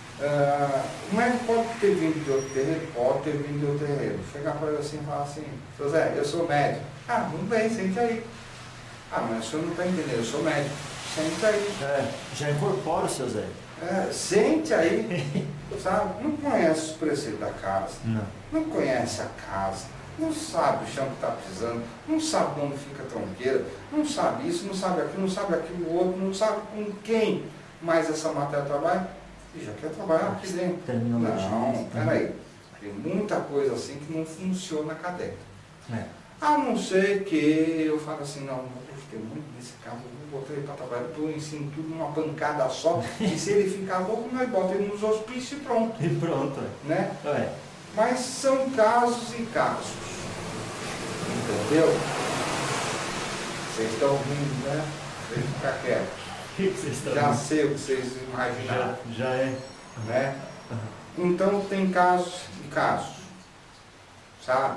Speaker 2: O médico pode ter vindo de outro terreiro? Pode ter vindo de outro terreiro. Chegar para ele assim e falar assim, seu Zé, eu sou médico. Não bem, sente aí. Mas o senhor não está entendendo, eu sou médico. Sente aí.
Speaker 1: Já incorpora o seu Zé.
Speaker 2: Sente aí, sabe? Não conhece os preceitos da casa. Não conhece a casa. Não sabe o chão que está pisando. Não sabe onde fica a tronqueira. Não sabe isso, não sabe aquilo outro. Não sabe com quem mais essa matéria trabalha. E já quer trabalhar aqui dentro. Não, peraí. Tem muita coisa assim que não funciona cá dentro. A não ser que eu falo assim, não gostei muito desse caso, eu vou botar ele para trabalhar, eu ensino tudo numa pancada só, e se ele ficar louco, nós bota ele nos hospícios e pronto.
Speaker 1: E pronto.
Speaker 2: Né? Mas são casos e casos. Entendeu? Vocês estão ouvindo, né? Vocês ficam quietos.
Speaker 1: O que vocês estão
Speaker 2: Já sei o que vocês imaginaram.
Speaker 1: Já é.
Speaker 2: Né? Então tem casos e casos. Sabe?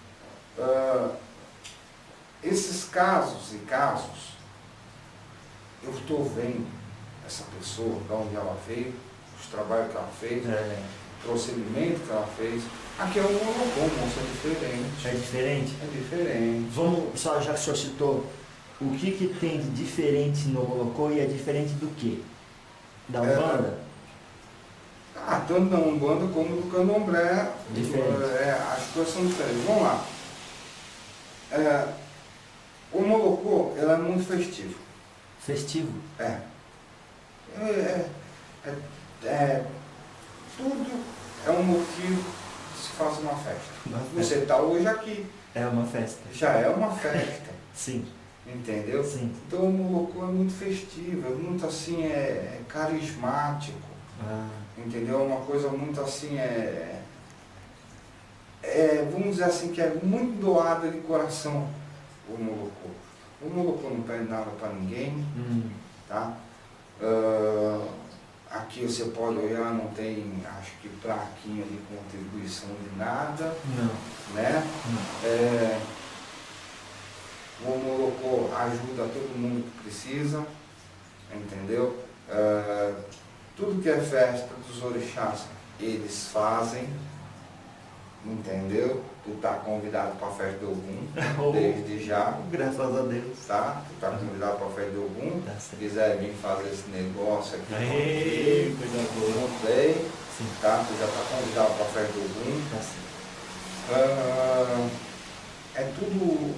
Speaker 2: Esses casos e casos, eu estou vendo essa pessoa, de onde ela veio, os trabalhos que ela fez, o procedimento que ela fez. Aqui é um moço, é diferente.
Speaker 1: É diferente?
Speaker 2: É diferente.
Speaker 1: Vamos, só já que o senhor citou, o que tem de diferente no Molocô e é diferente do quê? Da Umbanda?
Speaker 2: Tanto da Umbanda como do Candomblé.
Speaker 1: Diferente.
Speaker 2: As coisas são diferentes. Vamos lá. O Molocô, ele é muito festivo.
Speaker 1: Festivo?
Speaker 2: Tudo é um motivo de se fazer uma festa. Você está hoje aqui.
Speaker 1: É uma festa.
Speaker 2: Já é uma festa.
Speaker 1: Sim.
Speaker 2: Entendeu?
Speaker 1: Sim.
Speaker 2: Então o Molocô é muito festivo, é muito assim, carismático. Entendeu? Uma coisa muito assim, vamos dizer assim, que é muito doada de coração o Molocô. O Molocô não pede nada para ninguém, tá? Aqui você pode olhar, não tem, acho que plaquinha de contribuição de nada.
Speaker 1: Não.
Speaker 2: Né? O Molocô ajuda todo mundo que precisa, entendeu? Tudo que é festa dos orixás, eles fazem, entendeu? Tu tá convidado para a festa do Ogum, desde já.
Speaker 1: Graças a Deus.
Speaker 2: Tá? Tu tá convidado para a festa do Ogum. Se quiser vir fazer esse negócio aqui,
Speaker 1: coisa boa.
Speaker 2: não sei.
Speaker 1: Sim.
Speaker 2: Tá? Tu já tá convidado para a festa do Ogum. É tudo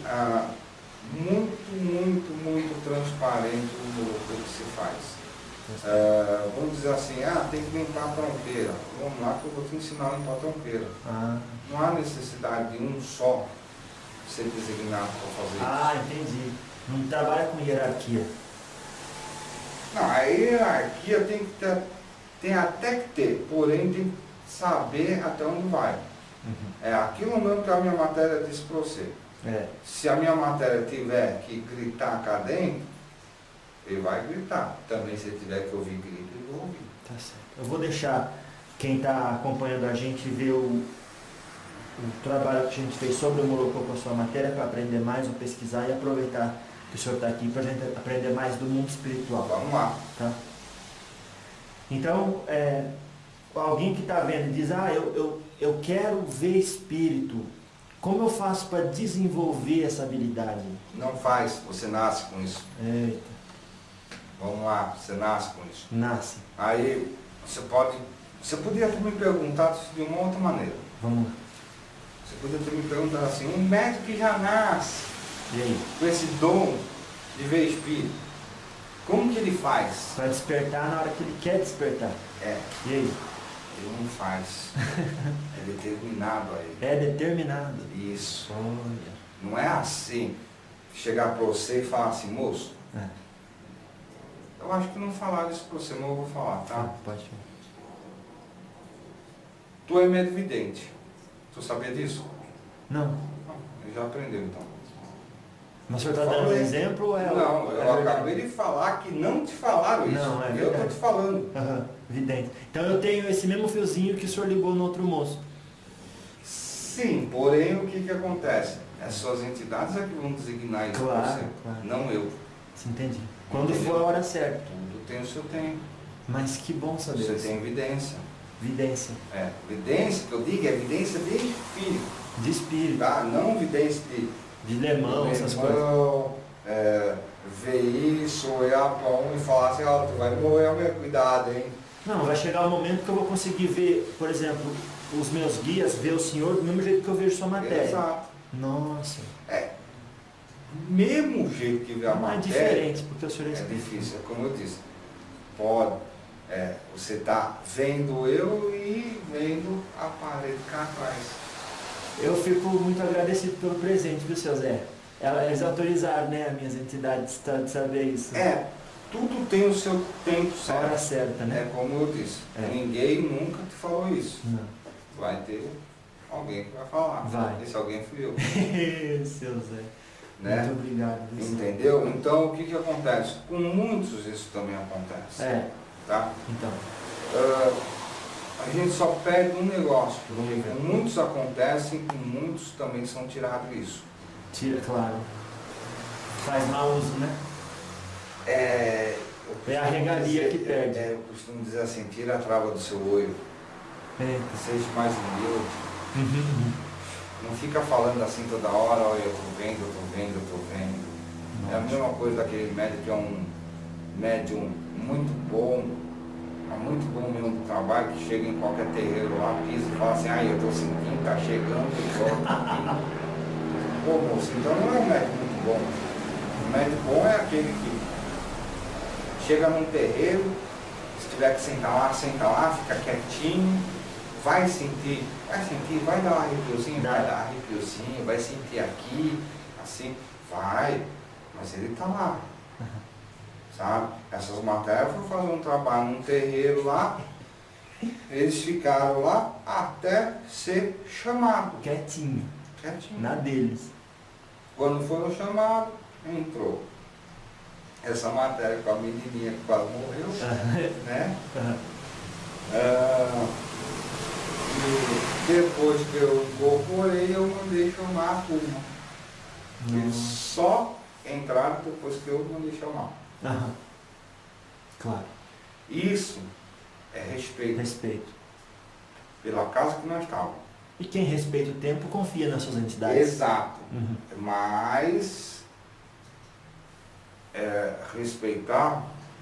Speaker 2: muito transparente o que se faz. Vamos dizer assim, tem que limpar a tronqueira. Vamos lá que eu vou te ensinar a limpar a tronqueira. Não há necessidade de um só ser designado para fazer isso.
Speaker 1: Entendi. Não trabalha com hierarquia.
Speaker 2: Não, a hierarquia tem até que ter, porém tem que saber até onde vai. É aquilo mesmo que a minha matéria disse para você. Se a minha matéria tiver que gritar cá dentro, ele vai gritar. Também se ele tiver que ouvir grito, ele vai ouvir.
Speaker 1: Tá certo. Eu vou deixar quem está acompanhando a gente ver o trabalho que a gente fez sobre o Morocco com a sua matéria para aprender mais, ou pesquisar e aproveitar que o senhor está aqui para a gente aprender mais do mundo espiritual.
Speaker 2: Vamos lá.
Speaker 1: Tá? Então, alguém que está vendo e diz, eu quero ver espírito, como eu faço para desenvolver essa habilidade?
Speaker 2: Não faz, você nasce com isso.
Speaker 1: Eita.
Speaker 2: Vamos lá, você nasce com isso.
Speaker 1: Nasce.
Speaker 2: Aí você podia ter me perguntado isso de uma outra maneira.
Speaker 1: Vamos lá.
Speaker 2: Você podia ter me perguntado assim, um médico que já nasce
Speaker 1: E aí?
Speaker 2: com esse dom de ver espírito, como que ele faz?
Speaker 1: Para despertar na hora que ele quer despertar.
Speaker 2: É,
Speaker 1: E aí?
Speaker 2: ele não faz. É determinado a ele.
Speaker 1: É determinado.
Speaker 2: Isso.
Speaker 1: Olha.
Speaker 2: Não é assim, chegar para você e falar assim, moço, eu acho que não falaram isso para você, mas eu vou falar, tá?
Speaker 1: Pode falar.
Speaker 2: Tu é medividente. Tu sabia disso?
Speaker 1: Não.
Speaker 2: Ele já aprendeu então.
Speaker 1: Mas o senhor está dando um exemplo ou é
Speaker 2: Não, eu
Speaker 1: verdade?
Speaker 2: acabei de falar que não te falaram isso.
Speaker 1: Não, é
Speaker 2: eu
Speaker 1: verdade.
Speaker 2: estou te falando.
Speaker 1: Aham, vidente. Então eu tenho esse mesmo fiozinho que o senhor ligou no outro moço.
Speaker 2: Sim, porém o que acontece? As suas entidades é que vão designar isso para você,
Speaker 1: Claro.
Speaker 2: não eu.
Speaker 1: Você entendi. Quando
Speaker 2: Entendeu?
Speaker 1: for a hora certa.
Speaker 2: Tudo tem o seu tempo.
Speaker 1: Mas que bom saber
Speaker 2: Você
Speaker 1: isso.
Speaker 2: tem evidência.
Speaker 1: Vidência.
Speaker 2: É, evidência que eu digo é evidência de espírito,
Speaker 1: De espírito.
Speaker 2: tá? Não evidência
Speaker 1: De lemão, essas coisas.
Speaker 2: Ver isso, olhar para um e falar assim, ó, tu vai morrer, meu cuidado, hein?
Speaker 1: Não, vai chegar um momento que eu vou conseguir ver, por exemplo, os meus guias, ver o senhor do mesmo jeito que eu vejo sua matéria.
Speaker 2: Exato.
Speaker 1: Nossa.
Speaker 2: Mesmo jeito que vê a
Speaker 1: Não é
Speaker 2: matéria,
Speaker 1: diferente, porque o senhor é
Speaker 2: é
Speaker 1: espírito.
Speaker 2: difícil, é como eu disse. Pode, você está vendo eu e vendo a parede cá atrás.
Speaker 1: Eu fico muito agradecido pelo presente, viu, seu Zé? Eles autorizaram, né, as minhas entidades de saber isso.
Speaker 2: Tudo tem o seu tempo
Speaker 1: A hora
Speaker 2: certo.
Speaker 1: certa, né?
Speaker 2: É como eu disse,
Speaker 1: É.
Speaker 2: ninguém nunca te falou isso.
Speaker 1: Não.
Speaker 2: Vai ter alguém que vai falar.
Speaker 1: Vai.
Speaker 2: Esse alguém fui eu.
Speaker 1: Seu Zé.
Speaker 2: Né?
Speaker 1: Muito obrigado. Viu, senhor?
Speaker 2: Entendeu? Então o que acontece? Com muitos isso também acontece. Tá?
Speaker 1: Então.
Speaker 2: A gente só perde um negócio,
Speaker 1: Vamos
Speaker 2: porque
Speaker 1: ver.
Speaker 2: com muitos acontecem, com muitos também são tirados isso.
Speaker 1: Tira, claro. Faz mau uso, né?
Speaker 2: É
Speaker 1: a regalia que perde.
Speaker 2: Eu costumo dizer assim, tira a trava do seu olho, seja mais humilde. Não fica falando assim toda hora, olha, eu estou vendo, eu estou vendo, eu estou vendo. É a mesma coisa daquele médium que é um médium muito bom mesmo do trabalho, que chega em qualquer terreiro lá, pisa e fala assim, eu estou sentindo, está chegando, eu aqui. Pô, moço, então não é um médium muito bom. O médium bom é aquele que chega num terreiro, se tiver que sentar lá, fica quietinho, vai sentir, vai dar um arrepiozinho, vai dar arrepiozinho, vai sentir aqui, assim, vai, mas ele está lá. Sabe? Essas matérias foram fazer um trabalho num terreiro lá, eles ficaram lá até ser chamados.
Speaker 1: Quietinho.
Speaker 2: Quietinho.
Speaker 1: Na deles.
Speaker 2: Quando foram chamados, entrou essa matéria com a menininha que quase morreu, né? E depois que eu incorporei, eu mandei chamar a turma. Eles só entraram depois que eu mandei chamar.
Speaker 1: Claro.
Speaker 2: Isso é respeito
Speaker 1: Respeito.
Speaker 2: pela casa que nós estávamos.
Speaker 1: E quem respeita o tempo confia nas suas entidades.
Speaker 2: Exato. Mas respeitar,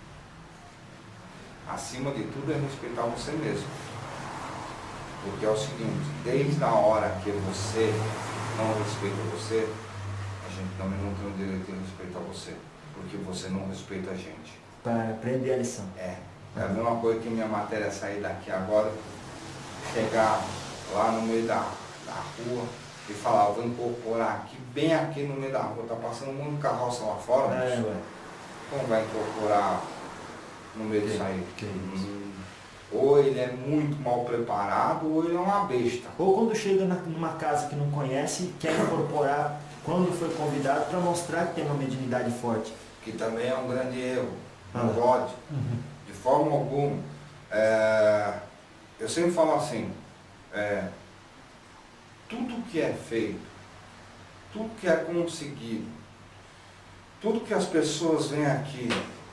Speaker 2: acima de tudo, é respeitar você mesmo. Porque é o seguinte, desde a hora que você não respeita você, a gente também não tem o direito de respeitar você. Porque você não respeita a gente.
Speaker 1: Para aprender a lição.
Speaker 2: É a mesma coisa que minha matéria sair daqui agora, chegar lá no meio da rua e falar, vou incorporar aqui, bem aqui no meio da rua, tá passando um monte de carroça lá fora, como vai incorporar no meio disso aí? Ou ele é muito mal preparado, ou ele é uma besta.
Speaker 1: Ou quando chega numa casa que não conhece, quer incorporar quando foi convidado para mostrar que tem uma mediunidade forte.
Speaker 2: Que também é um grande erro, não pode, de forma alguma. Eu sempre falo assim, tudo que é feito, tudo que é conseguido, tudo que as pessoas vêm aqui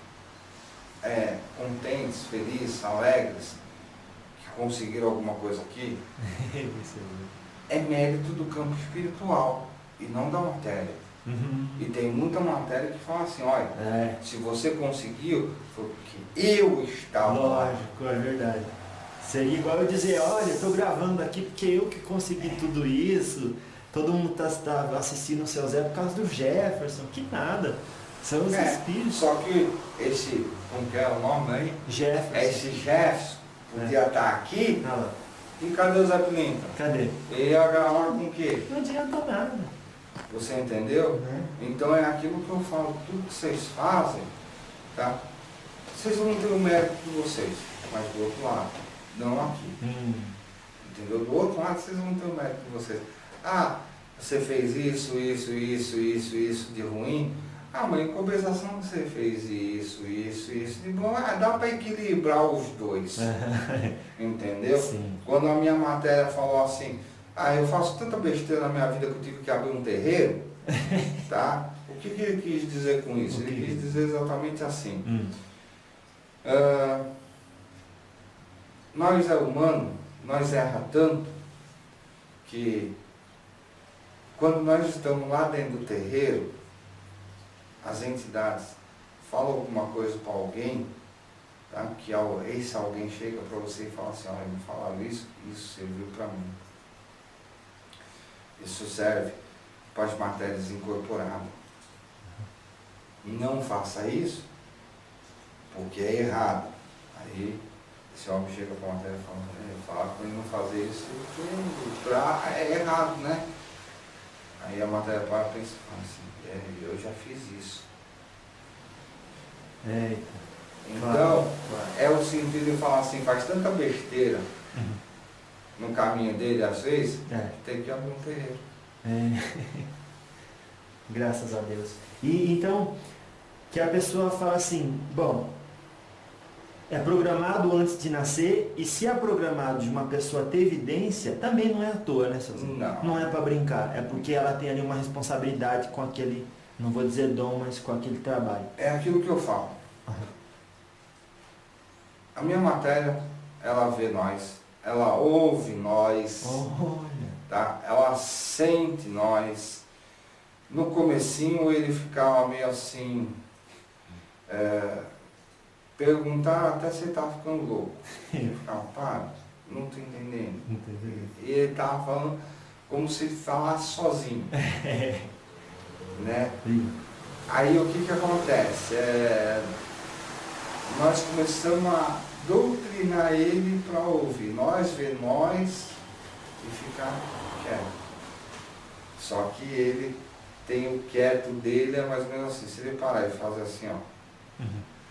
Speaker 2: contentes, felizes, alegres, que conseguiram alguma coisa aqui, é mérito do campo espiritual e não da matéria.
Speaker 1: Uhum.
Speaker 2: E tem muita matéria que fala assim, olha, se você conseguiu, foi porque eu estava lá.
Speaker 1: Lógico, é verdade. Seria igual eu dizer, olha, eu estou gravando aqui porque eu que consegui tudo isso, todo mundo está assistindo o seu Zé por causa do Jefferson, que nada, são os espíritos.
Speaker 2: Só que esse, como que é o nome aí?
Speaker 1: Jefferson.
Speaker 2: Esse Jefferson podia estar aqui, e cadê o Zé Pilintra?
Speaker 1: Cadê?
Speaker 2: Ele ia gravar com o quê?
Speaker 1: Não adianta nada.
Speaker 2: Você entendeu? Então é aquilo que eu falo, tudo que vocês fazem, tá? Vocês vão ter o mérito de vocês, mas do outro lado, não aqui. Entendeu? Do outro lado vocês vão ter o mérito de vocês. Ah, você fez isso de ruim. Ah, mas em compensação você fez isso de bom. Ah, dá para equilibrar os dois. Entendeu?
Speaker 1: Sim.
Speaker 2: Quando a minha matéria falou assim, eu faço tanta besteira na minha vida que eu tive que abrir um terreiro, tá? O que ele quis dizer com isso? Ele quis dizer exatamente assim. Nós é humano, nós erra tanto que quando nós estamos lá dentro do terreiro, as entidades falam alguma coisa para alguém, tá? Que esse alguém chega para você e fala assim, olha, me falaram isso serviu para mim. Isso serve para as matérias incorporadas. Não faça isso, porque é errado. Aí esse homem chega para a matéria e fala para ele não fazer isso, porque é errado, né? Aí a matéria para e pensa assim, eu já fiz isso.
Speaker 1: Eita.
Speaker 2: Então, é o sentido de falar assim, faz tanta besteira no caminho dele, às vezes, tem que abrir um terreiro.
Speaker 1: Graças a Deus. E então, que a pessoa fala assim, bom, é programado antes de nascer, e se é programado de uma pessoa ter evidência, também não é à toa, né, Sozinho? Não é para brincar, é porque ela tem ali uma responsabilidade com aquele, não vou dizer dom, mas com aquele trabalho.
Speaker 2: É aquilo que eu falo. A minha matéria, ela vê nós, ela ouve nós, tá? Ela sente nós. No comecinho ele ficava meio assim, perguntar até se ele estava ficando louco. Ele ficava, para, não estou entendendo. E ele estava falando como se ele falasse sozinho. Né? Aí o que acontece? Nós começamos a doutrinar ele para ouvir nós, ver nós e ficar quieto. Só que ele tem o quieto dele, é mais ou menos assim, se ele parar e fazer assim, ó.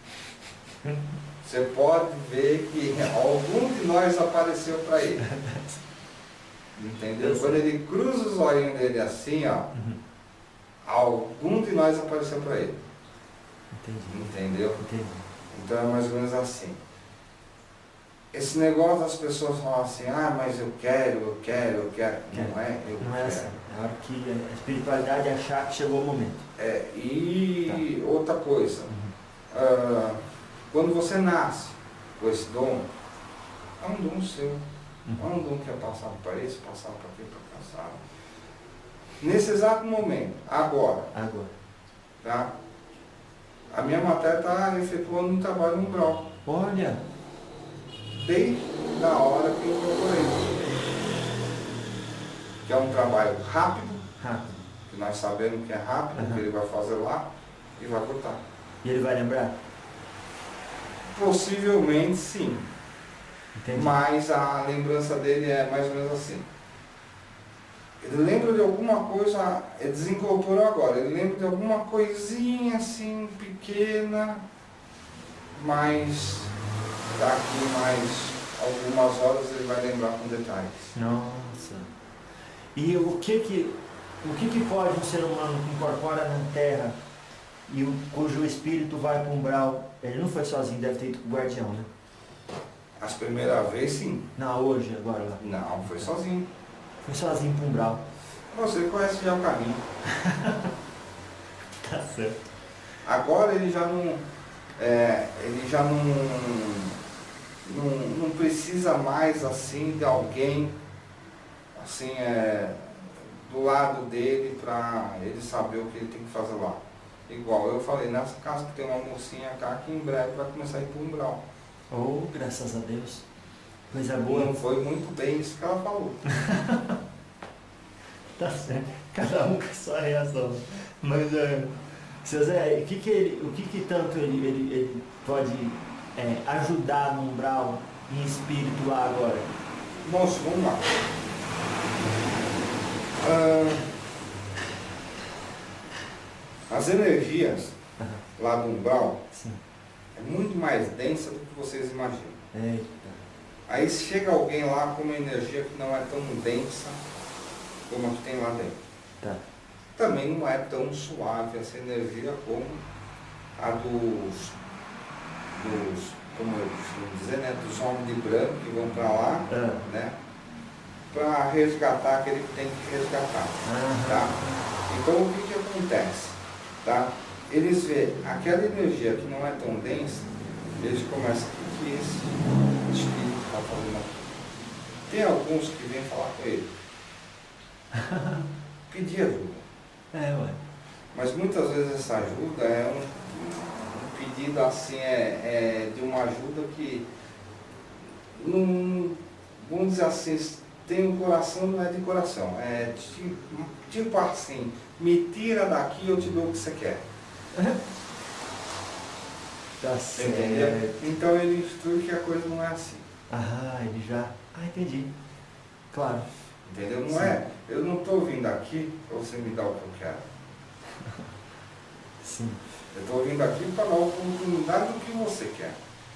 Speaker 2: Você pode ver que algum de nós apareceu para ele. Entendeu? Quando ele cruza os olhinhos dele assim, ó, algum de nós apareceu para ele. Entendeu? Então é mais ou menos assim. Esse negócio das pessoas falam assim, mas eu quero. Não é, eu
Speaker 1: não
Speaker 2: quero.
Speaker 1: É assim. É hora que a espiritualidade achar que chegou o momento.
Speaker 2: Outra coisa, quando você nasce com esse dom, é um dom seu. Não é um dom que é passado para esse, passado para aquele, para passado. Nesse exato momento, agora. Tá? A minha matéria está efetuando um trabalho umbral.
Speaker 1: Olha!
Speaker 2: Desde a hora que eu procurei. Que é um trabalho rápido. Que nós sabemos que é rápido, que ele vai fazer lá e vai cortar.
Speaker 1: E ele vai lembrar?
Speaker 2: Possivelmente sim.
Speaker 1: Entendi.
Speaker 2: Mas a lembrança dele é mais ou menos assim. Ele lembra de alguma coisa, ele desincorporou agora, ele lembra de alguma coisinha assim, pequena, mas daqui mais algumas horas ele vai lembrar com detalhes.
Speaker 1: Nossa! E o que pode um ser humano que incorpora na Terra e cujo espírito vai para o umbral? Ele não foi sozinho, deve ter ido com o guardião, né?
Speaker 2: As primeiras vezes sim.
Speaker 1: Não, hoje, agora lá.
Speaker 2: Não, foi sozinho.
Speaker 1: Foi sozinho pro umbral.
Speaker 2: Você conhece já o caminho.
Speaker 1: Tá certo.
Speaker 2: Agora ele já não, não precisa mais assim de alguém assim, do lado dele para ele saber o que ele tem que fazer lá. Igual eu falei, nessa casa que tem uma mocinha cá que em breve vai começar a ir pro umbral.
Speaker 1: Oh, graças a Deus. Coisa boa.
Speaker 2: Não foi muito bem isso que ela falou.
Speaker 1: Tá certo. Cada um com a sua reação. Mas, seu Zé, o que tanto ele pode ajudar no umbral em espírito lá agora?
Speaker 2: Moço, vamos lá. As energias lá do umbral
Speaker 1: Sim.
Speaker 2: é muito mais densa do que vocês imaginam.
Speaker 1: Eita.
Speaker 2: Aí chega alguém lá com uma energia que não é tão densa como a que tem lá dentro.
Speaker 1: Tá.
Speaker 2: Também não é tão suave essa energia como a como eu costumo dizer, né, dos homens de branco que vão para lá, né, para resgatar aquele que tem que resgatar. Tá? Então o que acontece? Tá? Eles veem aquela energia que não é tão densa, eles começam o que esse espírito está fazendo aqui. Tem alguns que vêm falar com ele, pedir ajuda.
Speaker 1: Ué.
Speaker 2: Mas muitas vezes essa ajuda é um pedido assim, de uma ajuda que não, vamos dizer assim, tem um coração, não é de coração. É tipo assim, me tira daqui, eu te dou o que você quer.
Speaker 1: Tá certo.
Speaker 2: Entendeu? Então ele instrui que a coisa não é assim.
Speaker 1: Ele já... entendi. Claro.
Speaker 2: Entendeu? Não
Speaker 1: Sim.
Speaker 2: eu não estou vindo aqui para você me dar o que eu quero.
Speaker 1: Sim.
Speaker 2: Eu estou vindo aqui para dar a oportunidade do que você quer.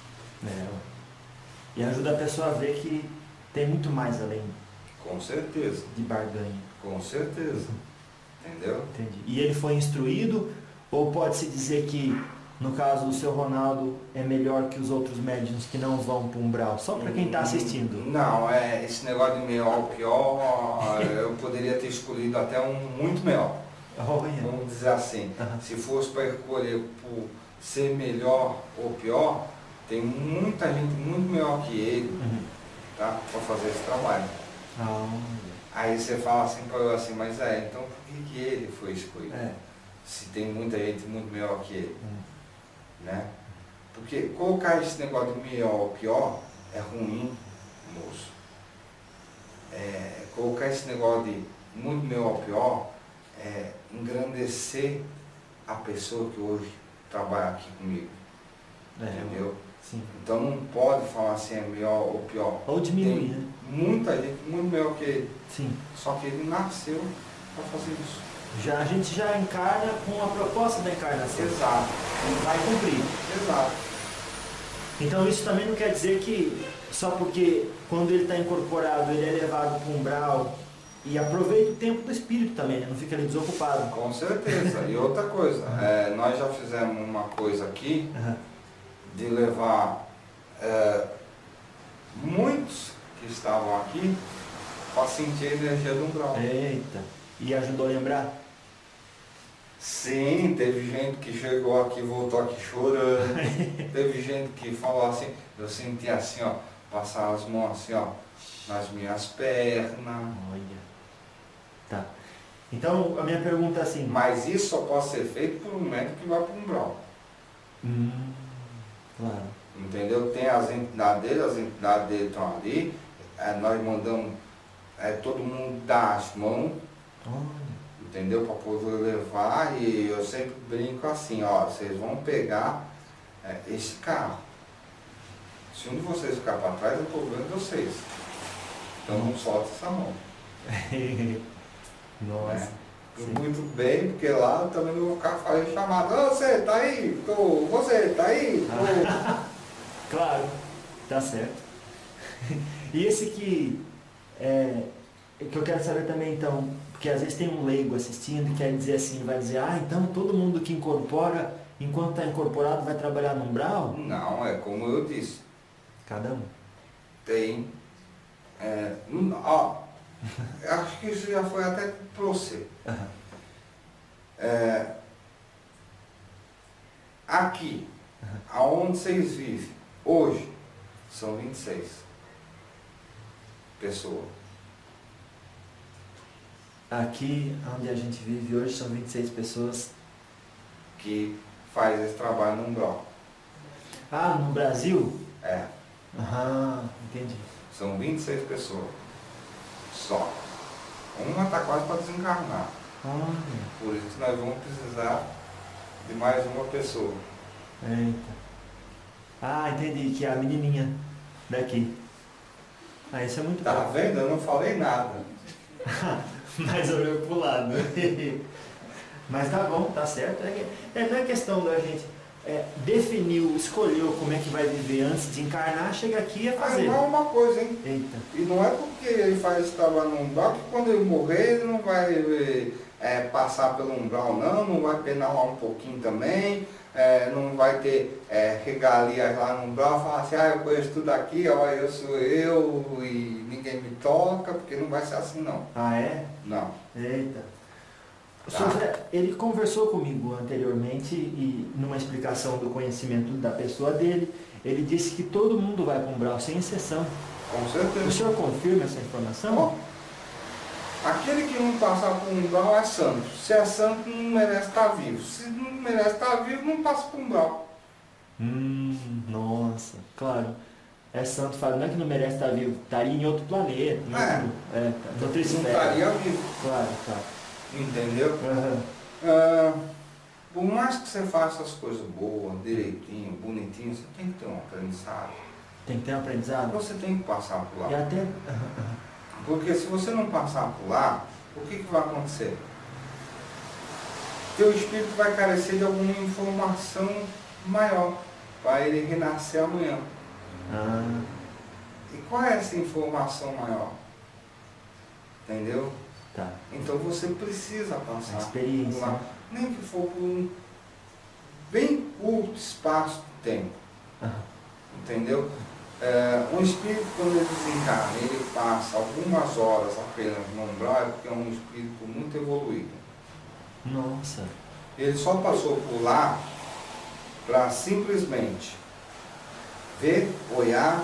Speaker 1: E ajuda a pessoa a ver que tem muito mais além
Speaker 2: Com certeza.
Speaker 1: de barganha.
Speaker 2: Com certeza. Entendeu?
Speaker 1: Entendi. E ele foi instruído, ou pode-se dizer que, no caso, o seu Ronaldo é melhor que os outros médiuns que não vão para o umbral? Só para quem está assistindo.
Speaker 2: Não, esse negócio de melhor ou pior, eu poderia ter escolhido até um muito melhor. Vamos dizer assim, se fosse para escolher por ser melhor ou pior, tem muita gente muito melhor que ele, tá, para fazer esse trabalho. Aí você fala assim para eu assim, mas então por que ele foi escolhido? Se tem muita gente muito melhor que ele, né? Porque colocar esse negócio de melhor ou pior é ruim, moço. Colocar esse negócio de muito melhor ou pior é engrandecer a pessoa que hoje trabalha aqui comigo. Entendeu?
Speaker 1: Sim.
Speaker 2: Então não pode falar assim, é melhor ou pior.
Speaker 1: Ou diminuir, né?
Speaker 2: Muita gente muito melhor que ele.
Speaker 1: Sim.
Speaker 2: Só que ele nasceu para fazer isso.
Speaker 1: A gente já encarna com a proposta da encarnação.
Speaker 2: Exato.
Speaker 1: Ele vai cumprir.
Speaker 2: Exato.
Speaker 1: Então isso também não quer dizer que só porque quando ele está incorporado ele é levado para o umbral e aproveita o tempo do espírito também, né? Não fica ali desocupado.
Speaker 2: Com certeza. E outra coisa, nós já fizemos uma coisa aqui de levar muitos que estavam aqui para sentir a energia do umbral.
Speaker 1: Eita. E ajudou a lembrar?
Speaker 2: Sim, teve gente que chegou aqui e voltou aqui chorando. Teve gente que falou assim, eu senti assim, ó, passar as mãos assim, ó, nas minhas pernas.
Speaker 1: Olha. Tá. Então a minha pergunta é assim.
Speaker 2: Mas isso só pode ser feito por um médico que vai para o umbral.
Speaker 1: Claro.
Speaker 2: Entendeu? Tem as entidades dele estão ali, nós mandamos todo mundo dar as mãos.
Speaker 1: Olha.
Speaker 2: Entendeu? Para poder levar, e eu sempre brinco assim, ó, vocês vão pegar esse carro. Se um de vocês ficar para trás, é problema de vocês. Então não solta essa mão.
Speaker 1: Nossa.
Speaker 2: Muito bem, porque lá eu também não vou ficar fazendo chamada. Ô, você tá aí? Você tá aí?
Speaker 1: Claro, tá certo. E esse que eu quero saber também então, porque às vezes tem um leigo assistindo e quer dizer assim, vai dizer, então todo mundo que incorpora, enquanto está incorporado, vai trabalhar no umbral?
Speaker 2: Não, é como eu disse.
Speaker 1: Cada um.
Speaker 2: Tem. Acho que isso já foi até para você.
Speaker 1: Aham.
Speaker 2: Aqui, aonde vocês vivem, hoje, são 26 pessoas.
Speaker 1: Aqui onde a gente vive hoje são 26 pessoas.
Speaker 2: Que faz esse trabalho no umbral.
Speaker 1: Ah, no Brasil?
Speaker 2: É,
Speaker 1: Aham, entendi.
Speaker 2: são 26 pessoas. Só. Uma está quase para desencarnar.
Speaker 1: Olha,
Speaker 2: Por isso que nós vamos precisar de mais uma pessoa.
Speaker 1: eita. Ah, entendi, que é a menininha daqui. Ah, isso é muito
Speaker 2: Tá
Speaker 1: bom.
Speaker 2: vendo? Eu não falei nada.
Speaker 1: Mas olhou pro lado. Mas tá bom, tá certo. Não é questão da gente definiu, escolheu como é que vai viver antes de encarnar, chega aqui e é
Speaker 2: Mas
Speaker 1: fazer.
Speaker 2: não é uma coisa, hein?
Speaker 1: Eita.
Speaker 2: E não é porque ele faz esse trabalho no umbral que quando ele morrer ele não vai passar pelo umbral não vai penar lá um pouquinho também, não vai ter regalias lá no umbral, falar assim, eu conheço tudo aqui, ó, eu sou eu e ninguém me toca, porque não vai ser assim não.
Speaker 1: Ah, é?
Speaker 2: Não.
Speaker 1: Eita. O
Speaker 2: Tá.
Speaker 1: senhor Zé, ele conversou comigo anteriormente e numa explicação do conhecimento da pessoa dele, ele disse que todo mundo vai para o umbral, sem exceção.
Speaker 2: Com
Speaker 1: O
Speaker 2: certeza.
Speaker 1: senhor confirma essa informação?
Speaker 2: Aquele que não passar por um umbral é santo. Se é santo, não merece estar vivo. Se não merece estar vivo, não passa por um umbral.
Speaker 1: Nossa, claro. É santo, fala, não é que não merece estar vivo, estaria em outro planeta, em outra
Speaker 2: Não
Speaker 1: esfera.
Speaker 2: estaria vivo.
Speaker 1: Claro, claro.
Speaker 2: Entendeu?
Speaker 1: Aham.
Speaker 2: Por mais que você faça as coisas boas, direitinho, bonitinho, você tem que ter um aprendizado.
Speaker 1: Tem que ter um aprendizado.
Speaker 2: Você tem que passar por lá.
Speaker 1: E até.
Speaker 2: Porque se você não passar por lá, o que vai acontecer? Teu espírito vai carecer de alguma informação maior para ele renascer amanhã.
Speaker 1: Ah,
Speaker 2: E qual é essa informação maior? Entendeu?
Speaker 1: tá.
Speaker 2: Então você precisa
Speaker 1: A
Speaker 2: passar
Speaker 1: experiência.
Speaker 2: por lá. Nem que for por um bem curto espaço de tempo.
Speaker 1: Aham.
Speaker 2: Entendeu? Um espírito, quando ele desencarna, ele passa algumas horas apenas no umbral, porque é um espírito muito evoluído.
Speaker 1: Nossa.
Speaker 2: Ele só passou por lá para simplesmente ver, olhar,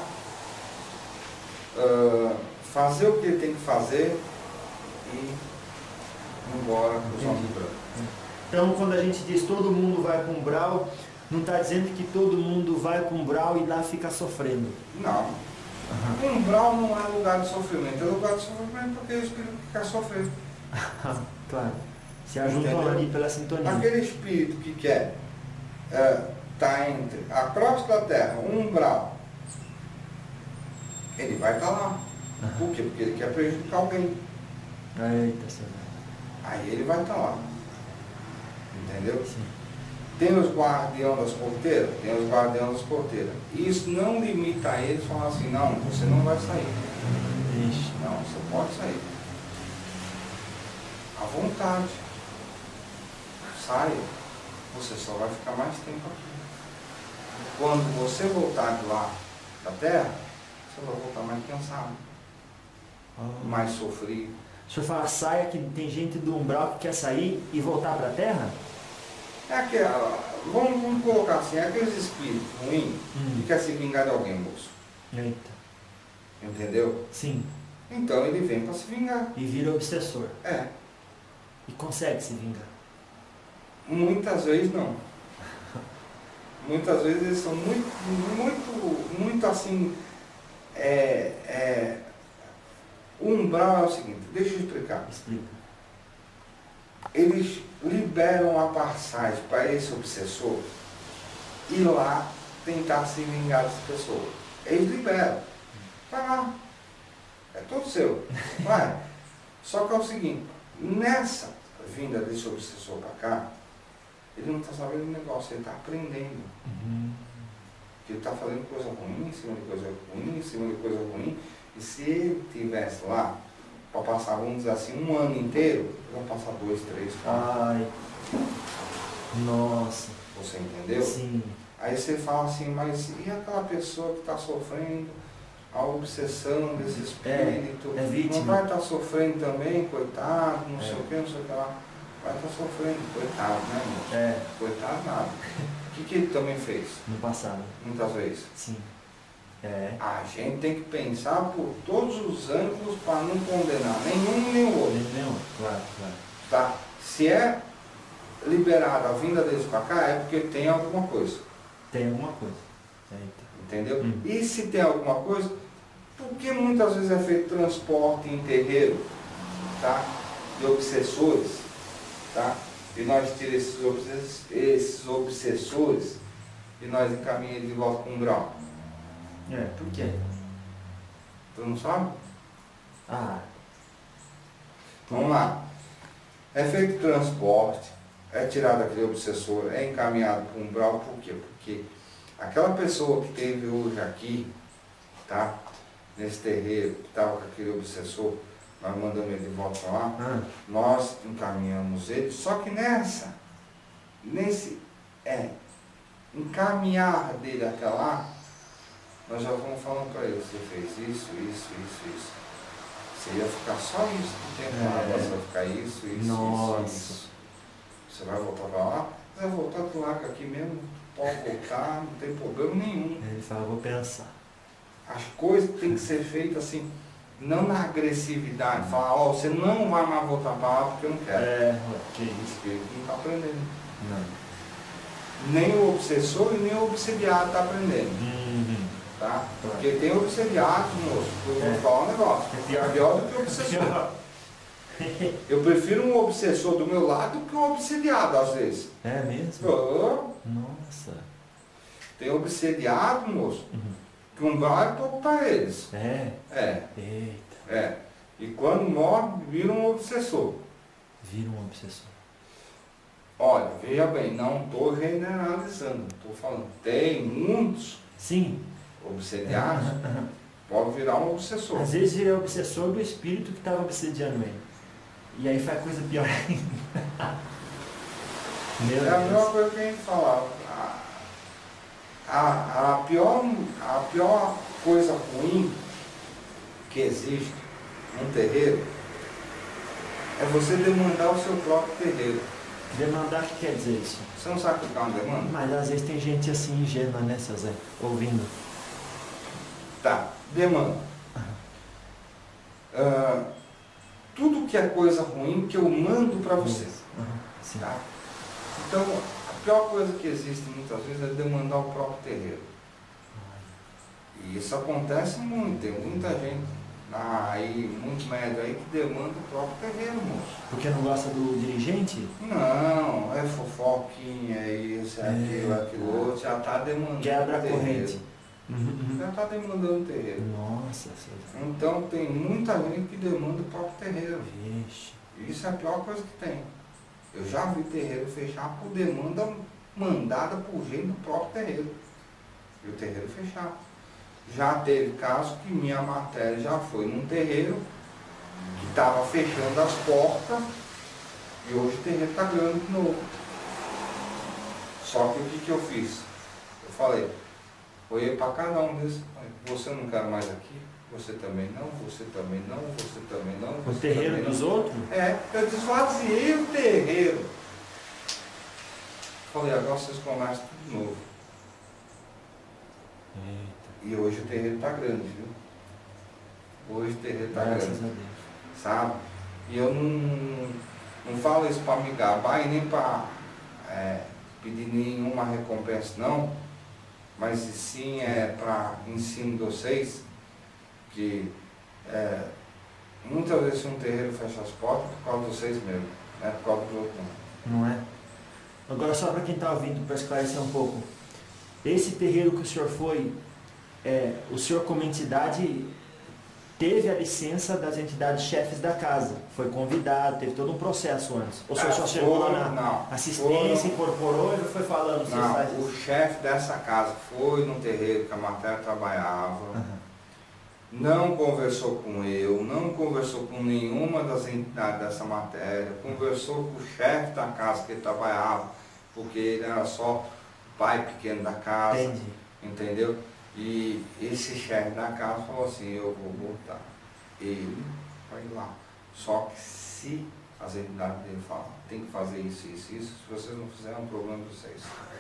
Speaker 2: fazer o que ele tem que fazer e ir embora para os homens brancos.
Speaker 1: Então, quando a gente diz todo mundo vai para o umbral, não está dizendo que todo mundo vai para o umbral e lá fica sofrendo.
Speaker 2: Não. O umbral não é lugar de sofrimento, é lugar de sofrimento porque o espírito quer sofrer.
Speaker 1: Claro. Se ajuntam
Speaker 2: Entendeu?
Speaker 1: ali pela sintonia.
Speaker 2: Aquele espírito que quer estar entre a crosta da terra, um umbral, ele vai estar lá. Por quê? Porque ele quer prejudicar alguém.
Speaker 1: Eita, senhor.
Speaker 2: Aí ele vai estar lá. Entendeu?
Speaker 1: Sim.
Speaker 2: Tem os guardiões das porteiras? Tem os guardiões das porteiras. Isso não limita a eles falar assim, não, você não vai sair.
Speaker 1: Ixi.
Speaker 2: Não, você pode sair. À vontade. Saia. Você só vai ficar mais tempo aqui. Quando você voltar de lá da terra, você vai voltar mais cansado, mais sofrido.
Speaker 1: O senhor fala saia que tem gente do umbral que quer sair e voltar para a terra?
Speaker 2: Vamos colocar assim, é aqueles espíritos ruins que quer se vingar de alguém, moço.
Speaker 1: Eita.
Speaker 2: Entendeu?
Speaker 1: Sim.
Speaker 2: Então ele vem para se vingar.
Speaker 1: E vira obsessor.
Speaker 2: É.
Speaker 1: E consegue se vingar.
Speaker 2: Muitas vezes não. Muitas vezes eles são muito assim. O umbral é o seguinte, deixa eu explicar.
Speaker 1: Explica.
Speaker 2: Eles liberam a passagem para esse obsessor ir lá tentar se vingar dessa pessoa. Eles liberam. Vai lá. É todo seu. Vai. Só que é o seguinte, nessa vinda desse obsessor para cá, ele não está sabendo o negócio, ele está aprendendo. Ele está fazendo coisa ruim, em cima de coisa ruim, em cima de coisa ruim. E se ele estivesse lá, para passar, vamos dizer assim, um ano inteiro, ele vai passar 2, 3, 4.
Speaker 1: Ai. Nossa.
Speaker 2: Você entendeu?
Speaker 1: Sim.
Speaker 2: Aí você fala assim, mas e aquela pessoa que está sofrendo a obsessão desse espírito.
Speaker 1: É vítima.
Speaker 2: Não vai estar sofrendo também, coitado, não sei o que, não sei o que lá. Vai estar sofrendo, coitado, né, moço? Coitado nada. O que ele também fez?
Speaker 1: No passado.
Speaker 2: Muitas vezes.
Speaker 1: Sim.
Speaker 2: A gente tem que pensar por todos os ângulos para não condenar nenhum nem o outro.
Speaker 1: Nenhum, claro.
Speaker 2: Tá? Se é liberada a vinda deles para cá, é porque tem alguma coisa.
Speaker 1: Tem alguma coisa.
Speaker 2: Entendeu? E se tem alguma coisa, por que muitas vezes é feito transporte em terreiro, tá? De obsessores, tá? E nós tiramos esses obsessores e nós encaminhamos de volta para um grau.
Speaker 1: Por quê?
Speaker 2: Tu não sabe? Vamos lá. É feito transporte, é tirado aquele obsessor, é encaminhado para um umbral, por quê? Porque aquela pessoa que teve hoje aqui, tá? Nesse terreiro, que estava com aquele obsessor, nós mandamos ele de volta para lá, nós encaminhamos ele, só que nesse encaminhar dele até lá, nós já vamos falando para ele, você fez isso. Você ia ficar só isso no tempo lá, você vai ficar isso. Você vai voltar para lá, vai voltar para o lago aqui mesmo, pode voltar, não tem problema nenhum.
Speaker 1: Ele fala, vou pensar.
Speaker 2: As coisas têm que ser feitas assim, não na agressividade, falar, você não vai mais voltar para lá porque eu não quero.
Speaker 1: Que isso.
Speaker 2: Porque ele não está aprendendo.
Speaker 1: Não.
Speaker 2: Nem o obsessor e nem o obsediado está aprendendo. Tá? Porque tem obsediado, moço, eu vou falar um negócio, é pior do que o obsessor. Eu prefiro um obsessor do meu lado do que um obsediado, às vezes.
Speaker 1: É mesmo? Nossa.
Speaker 2: Tem obsediado, moço, que um grau é pouco para eles.
Speaker 1: Eita.
Speaker 2: E quando morre, vira um obsessor.
Speaker 1: Vira um obsessor.
Speaker 2: Olha, veja bem, não estou generalizando, estou falando, tem muitos.
Speaker 1: Sim.
Speaker 2: Obsediados, pode virar um obsessor.
Speaker 1: Às vezes ele é obsessor do espírito que estava obsediando ele. E aí faz coisa pior ainda.
Speaker 2: É a mesma coisa que a gente falava. A pior coisa ruim que existe num terreiro é você demandar o seu próprio terreiro.
Speaker 1: Demandar, o que quer dizer isso?
Speaker 2: Você não sabe o que é uma demanda?
Speaker 1: Mas às vezes tem gente assim ingênua, né, seu Zé? Ouvindo.
Speaker 2: Tá, demanda. Tudo que é coisa ruim que eu mando para você. Tá? Então, a pior coisa que existe muitas vezes é demandar o próprio terreiro. E isso acontece muito, tem muita gente aí, muito médio aí, que demanda o próprio terreiro, moço.
Speaker 1: Porque não gosta do dirigente?
Speaker 2: Não, é fofoquinha, é isso, é aquilo outro, já está demandando.
Speaker 1: Quebra a corrente.
Speaker 2: Já está demandando o terreiro.
Speaker 1: Nossa.
Speaker 2: Então tem muita gente que demanda o próprio terreiro.
Speaker 1: Vixe.
Speaker 2: Isso é a pior coisa que tem. Eu já vi terreiro fechar por demanda mandada por gente do próprio terreiro. E o terreiro fechar. Já teve caso que minha matéria já foi num terreiro que estava fechando as portas e hoje o terreiro está ganhando de novo. Só que o que eu fiz? Eu falei, olhei para cada um desses, você não quer mais aqui, você também não, você também não, você também não.
Speaker 1: O terreiro dos outros?
Speaker 2: Eu desvaziei o terreiro. Falei, agora vocês começam tudo de novo. E hoje o terreiro está grande, viu? Hoje o terreiro está grande.
Speaker 1: Graças a Deus.
Speaker 2: Sabe? E eu não falo isso para me gabar e nem para pedir nenhuma recompensa, não. Mas sim para ensino de vocês que muitas vezes um terreiro fecha as portas por causa de vocês mesmos, não é por causa do outro não.
Speaker 1: Não é? Agora só para quem está ouvindo, para esclarecer um pouco. Esse terreiro que o senhor foi, o senhor como entidade teve a licença das entidades chefes da casa, foi convidado, teve todo um processo antes. Ou o senhor só chegou lá na assistência, incorporou e foi falando?
Speaker 2: Não, o chefe dessa casa foi no terreiro que a matéria trabalhava, não conversou com eu, não conversou com nenhuma das entidades dessa matéria, conversou com o chefe da casa que ele trabalhava, porque ele era só o pai pequeno da casa.
Speaker 1: Entendi.
Speaker 2: Entendeu? E esse chefe da casa falou assim, eu vou botar ele para ir lá. Só que se as entidades dele falam, tem que fazer isso, isso, isso, se vocês não fizerem, é um problema de vocês.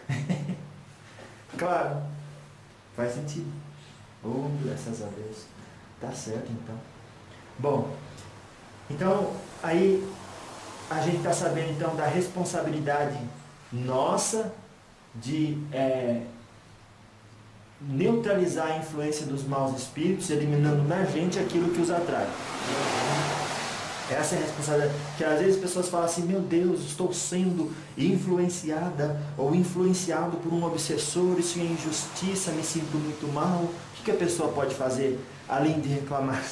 Speaker 1: Claro, faz sentido. Oh, graças a Deus. Tá certo então. Bom, então aí a gente está sabendo então da responsabilidade nossa de neutralizar a influência dos maus espíritos, eliminando na gente aquilo que os atrai. Essa é a responsabilidade. Que às vezes as pessoas falam assim, meu Deus, estou sendo influenciada ou influenciado por um obsessor, isso é injustiça, me sinto muito mal. O que a pessoa pode fazer além de reclamar?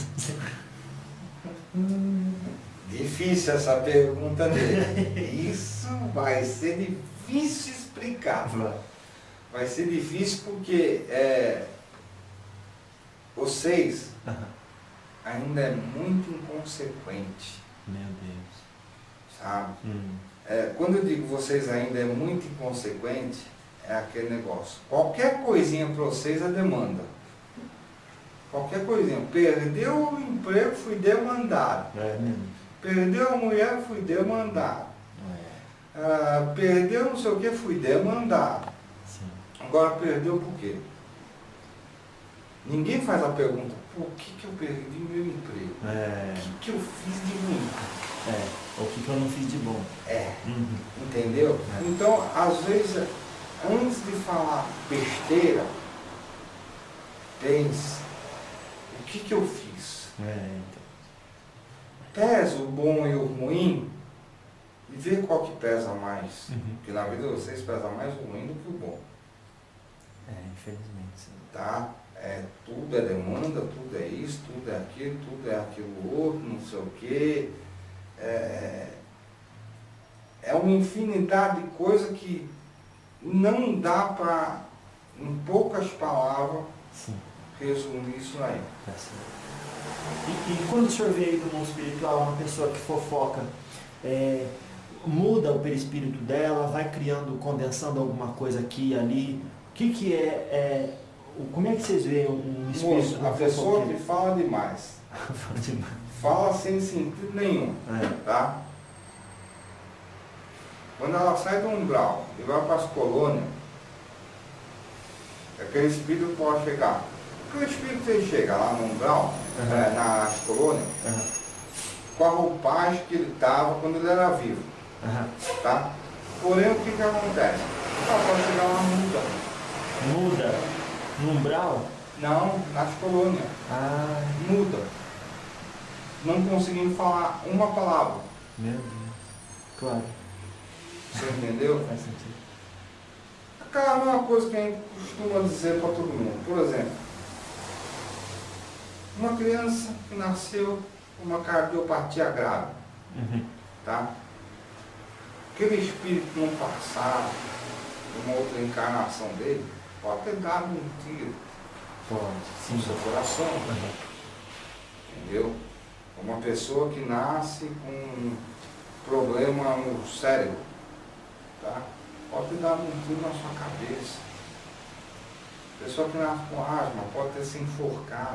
Speaker 2: Difícil essa pergunta dele. Isso vai ser difícil explicar. Vai ser difícil porque vocês ainda é muito inconsequente.
Speaker 1: Meu Deus.
Speaker 2: Sabe? Quando eu digo vocês ainda é muito inconsequente, é aquele negócio. Qualquer coisinha para vocês é demanda. Qualquer coisinha. Perdeu o emprego, fui demandado. Perdeu a mulher, fui demandado. Perdeu não sei o que, fui demandado.
Speaker 1: Sim.
Speaker 2: Agora perdeu por quê? Ninguém faz a pergunta, por que eu perdi meu emprego? O que eu fiz de ruim?
Speaker 1: O que eu não fiz de bom?
Speaker 2: Entendeu? Então, às vezes, antes de falar besteira, pense, o que eu fiz? Pesa o bom e o ruim e vê qual que pesa mais. Porque na vida de vocês pesa mais o ruim do que o bom.
Speaker 1: Infelizmente.
Speaker 2: Tá? Tudo é demanda, tudo é isso, tudo é aquilo outro, não sei o quê. É uma infinidade de coisas que não dá para, em poucas palavras, resumir isso aí.
Speaker 1: Tá certo. E quando o senhor vê aí do mundo espiritual, uma pessoa que fofoca, muda o perispírito dela, vai criando, condensando alguma coisa aqui e ali, o que como é que vocês veem um espírito?
Speaker 2: Moço, a pessoa que fala demais. Fala sem sentido nenhum. Tá? Quando ela sai do umbral e vai para as colônias, aquele espírito pode chegar. Porque o espírito ele chega lá no umbral, nas colônias, com a roupagem que ele estava quando ele era vivo. Tá? Porém, o que acontece? Ela pode chegar lá muda.
Speaker 1: Muda? No umbral?
Speaker 2: Não, nas colônias. Muda. Não conseguindo falar uma palavra.
Speaker 1: Meu Deus. Claro.
Speaker 2: Você entendeu?
Speaker 1: Faz sentido.
Speaker 2: Aquela mesma coisa que a gente costuma dizer para todo mundo. Por exemplo, uma criança que nasceu com uma cardiopatia grave. Tá? Aquele espírito no passado, uma outra encarnação dele, pode ter dado um tiro no seu coração. Entendeu? Uma pessoa que nasce com um problema no cérebro, tá? Pode ter dado um tiro na sua cabeça. Pessoa que nasce com asma pode ter se enforcado.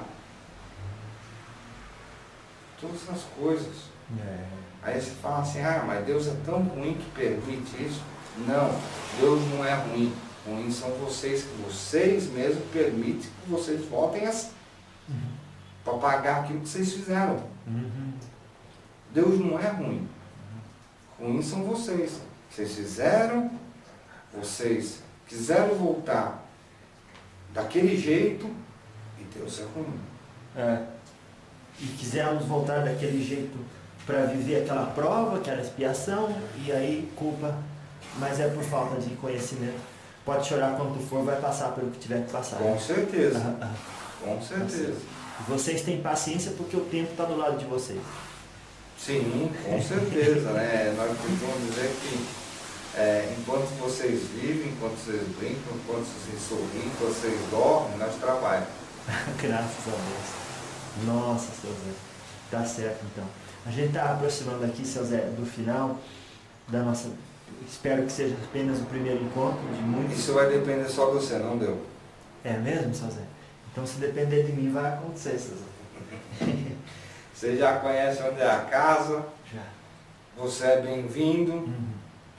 Speaker 2: Todas essas coisas. Aí você fala assim, mas Deus é tão ruim que permite isso. Não, Deus não é ruim. Ruins são vocês, que vocês mesmos permitem que vocês voltem para pagar aquilo que vocês fizeram. Deus não é ruim. Ruins são vocês. Vocês fizeram, vocês quiseram voltar daquele jeito e Deus é ruim.
Speaker 1: E quisemos voltar daquele jeito para viver aquela prova, aquela expiação, e aí culpa, mas é por falta de conhecimento. Pode chorar quanto for, vai passar pelo que tiver que passar.
Speaker 2: Com certeza. Com certeza.
Speaker 1: Vocês têm paciência porque o tempo está do lado de vocês.
Speaker 2: Sim, com certeza, né? Nós podemos dizer que enquanto vocês vivem, enquanto vocês brincam, enquanto vocês sorriem, enquanto vocês dormem, nós trabalhamos.
Speaker 1: Graças a Deus. Nossa, seu Zé. Tá certo, então. A gente está aproximando aqui, seu Zé, do final da nossa... Espero que seja apenas o primeiro encontro de muitos.
Speaker 2: Isso vai depender só de você, não deu?
Speaker 1: É mesmo, seu Zé? Então se depender de mim vai acontecer, seu Zé.
Speaker 2: Você já conhece onde é a casa,
Speaker 1: Já.
Speaker 2: você é bem-vindo.
Speaker 1: Uhum.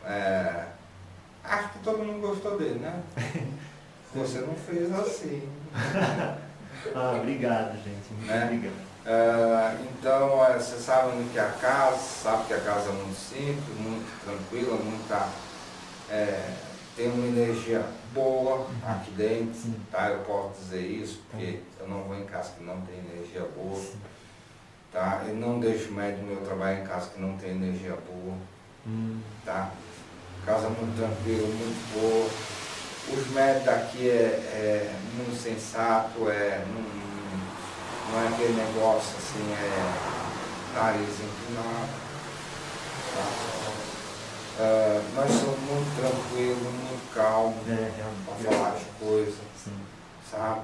Speaker 2: Acho que todo mundo gostou dele, né? Você não fez assim.
Speaker 1: Obrigado, gente. Muito
Speaker 2: Né?
Speaker 1: obrigado.
Speaker 2: Então, você sabe onde que é a casa, sabe que a casa é muito simples, muito tranquila, tem uma energia boa aqui dentro,
Speaker 1: Sim.
Speaker 2: tá? Eu posso dizer isso, porque eu não vou em casa que não tem energia boa,
Speaker 1: Sim.
Speaker 2: tá? Eu não deixo médium meu trabalho em casa que não tem energia boa, tá? Casa muito tranquila, muito boa. Os médios daqui é muito sensato, não é aquele negócio assim, nariz empinado. Tá? Nós somos muito tranquilos, muito calmos para falar de coisas, sabe?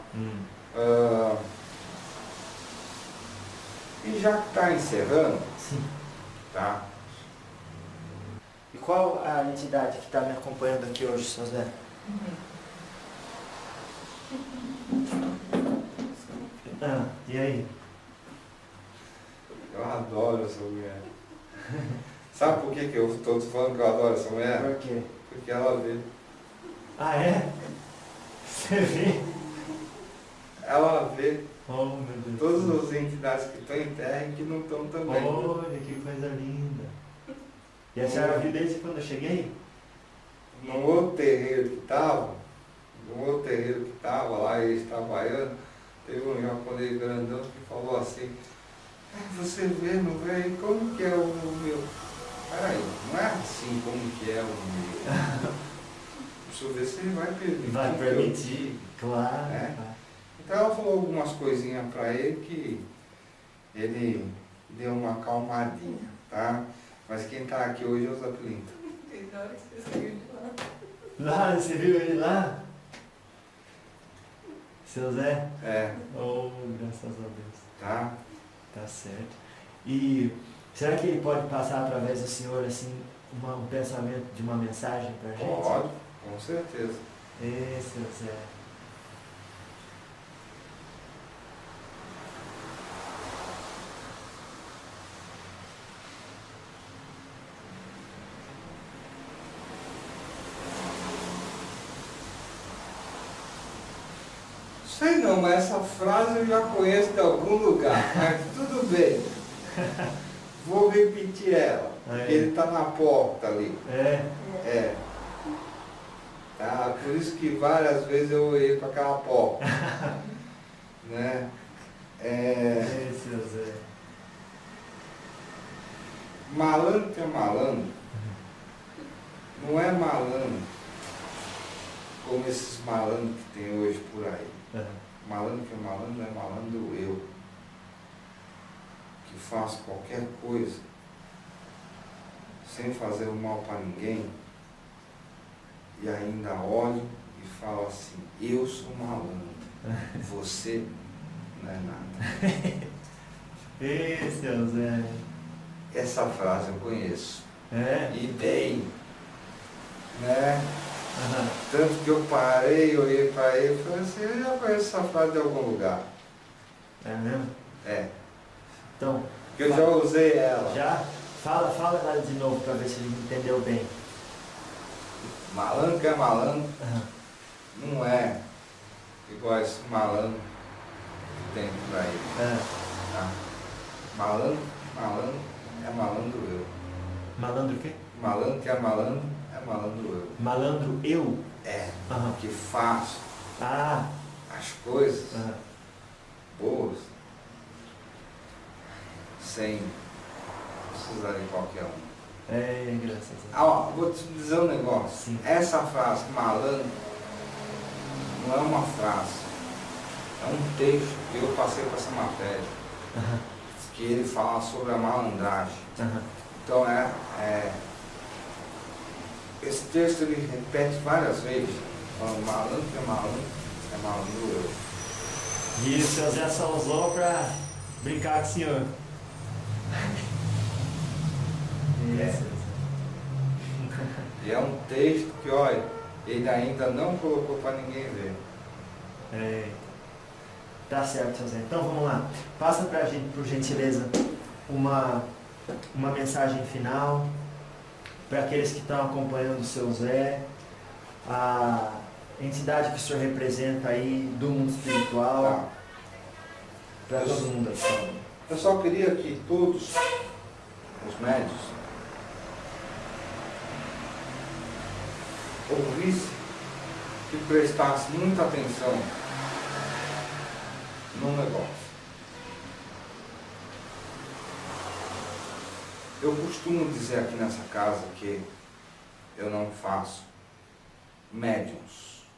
Speaker 2: E já que está encerrando, tá?
Speaker 1: E qual a entidade que está me acompanhando aqui hoje, seu Zé? E aí?
Speaker 2: Eu adoro essa mulher. Sabe por que eu estou falando que eu adoro essa mulher?
Speaker 1: Por quê?
Speaker 2: Porque ela vê.
Speaker 1: Ah, é? Você vê?
Speaker 2: Ela vê
Speaker 1: Oh, meu Deus.
Speaker 2: todas as entidades que estão em terra e que não estão também.
Speaker 1: Olha, que coisa linda. E a senhora viu desde quando eu cheguei?
Speaker 2: No outro terreiro que estava lá, eles trabalhando, teve um japonês grandão que falou assim, você vê, não vê? E como que é o meu? Peraí, não é assim como que é o meu. Deixa eu ver se ele vai permitir.
Speaker 1: Vai permitir, claro.
Speaker 2: É. Então ela falou algumas coisinhas para ele que ele deu uma acalmadinha, tá? Mas quem está aqui hoje é o Zé Pilinta.
Speaker 4: Desde a hora que você saiu de lá.
Speaker 1: Lá, você viu ele lá? Seu Zé?
Speaker 2: É,
Speaker 1: Oh, graças a Deus.
Speaker 2: tá?
Speaker 1: Tá certo. E será que ele pode passar através do senhor assim um pensamento de uma mensagem pra gente?
Speaker 2: Pode, com certeza.
Speaker 1: Seu Zé.
Speaker 2: Sei não, mas essa frase eu já conheço de algum lugar, mas tudo bem. Vou repetir ela, porque ele está na porta ali. É. Tá? Por isso que várias vezes eu olhei para aquela porta. Né?
Speaker 1: Seu Zé.
Speaker 2: Malandro que é malandro, não é malandro como esses malandros que tem hoje por aí. Malandro que é malandro eu, que faço qualquer coisa sem fazer o mal para ninguém e ainda olho e falo assim, eu sou malandro, você não é nada.
Speaker 1: Seu Zé.
Speaker 2: Essa frase eu conheço.
Speaker 1: É?
Speaker 2: E bem, né? Tanto que eu parei, olhei para ele e falei assim, eu já conheço essa frase de algum lugar.
Speaker 1: É mesmo?
Speaker 2: É.
Speaker 1: Então.
Speaker 2: Porque eu já usei ela.
Speaker 1: Já? Fala ela de novo para ver se ele entendeu bem.
Speaker 2: Malandro que é malandro, não é igual esse malandro que tem por aí. Tá? Malandro é malandro eu.
Speaker 1: Malandro o quê?
Speaker 2: Malandro que é malandro eu.
Speaker 1: Malandro eu?
Speaker 2: É. Que faço as coisas boas sem precisar de qualquer um.
Speaker 1: Graças a Deus.
Speaker 2: Vou te dizer um negócio.
Speaker 1: Sim.
Speaker 2: Essa frase, malandro, não é uma frase. É um texto que eu passei para essa matéria. Que ele fala sobre a malandragem. Então esse texto ele repete várias vezes, falando malandro que é malandro eu.
Speaker 1: E o seu Zé só usou pra brincar com o senhor.
Speaker 2: E é um texto que, olha, ele ainda não colocou para ninguém ver.
Speaker 1: É. Tá certo, seu Zé. Então vamos lá. Passa pra gente, por gentileza, uma mensagem final para aqueles que estão acompanhando o seu Zé, a entidade que o senhor representa aí do mundo espiritual,
Speaker 2: Tá.
Speaker 1: para todo mundo aqui.
Speaker 2: Eu só queria que todos os médios ouvissem e prestassem muita atenção num negócio. Eu costumo dizer aqui nessa casa que eu não faço médiums.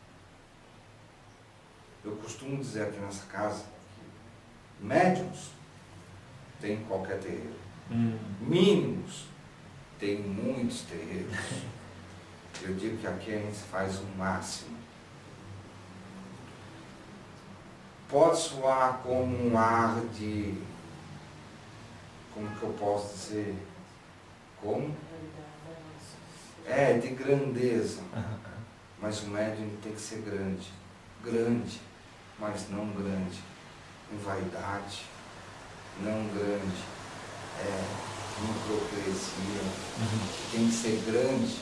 Speaker 2: Eu costumo dizer aqui nessa casa que médiums tem em qualquer terreiro. Mínimos tem muitos terreiros. Eu digo que aqui a gente faz o máximo. Pode soar como um ar de... Como que eu posso dizer? Como? De grandeza. Mas o médium tem que ser grande. Grande, mas não grande em vaidade. Não grande em hipocrisia. Tem que ser grande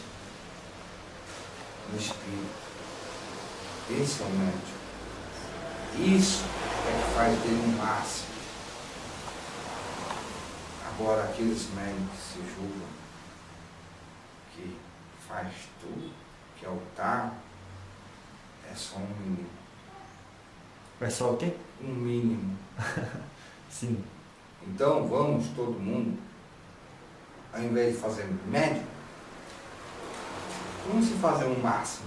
Speaker 2: no espírito. Esse é o médium. Isso é que faz dele o máximo. Agora, aqueles médiums que se julgam, que faz tudo, que é o tal, é só um mínimo.
Speaker 1: É só o quê?
Speaker 2: Um mínimo.
Speaker 1: Sim.
Speaker 2: Então, vamos todo mundo, ao invés de fazer médio, vamos se fazer o máximo.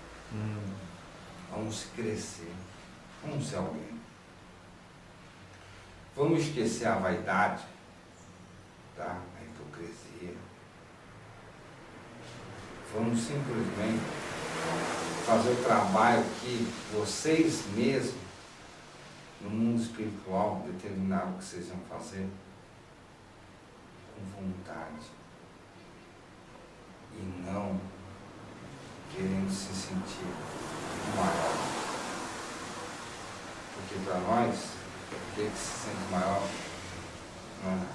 Speaker 2: Vamos crescer. Vamos ser alguém. Vamos esquecer a vaidade, tá? A hipocrisia. Vamos simplesmente fazer o trabalho que vocês mesmos, no mundo espiritual, determinaram que vocês iam fazer com vontade. E não querendo se sentir maior. Porque para nós, aquele que se sente maior não é nada.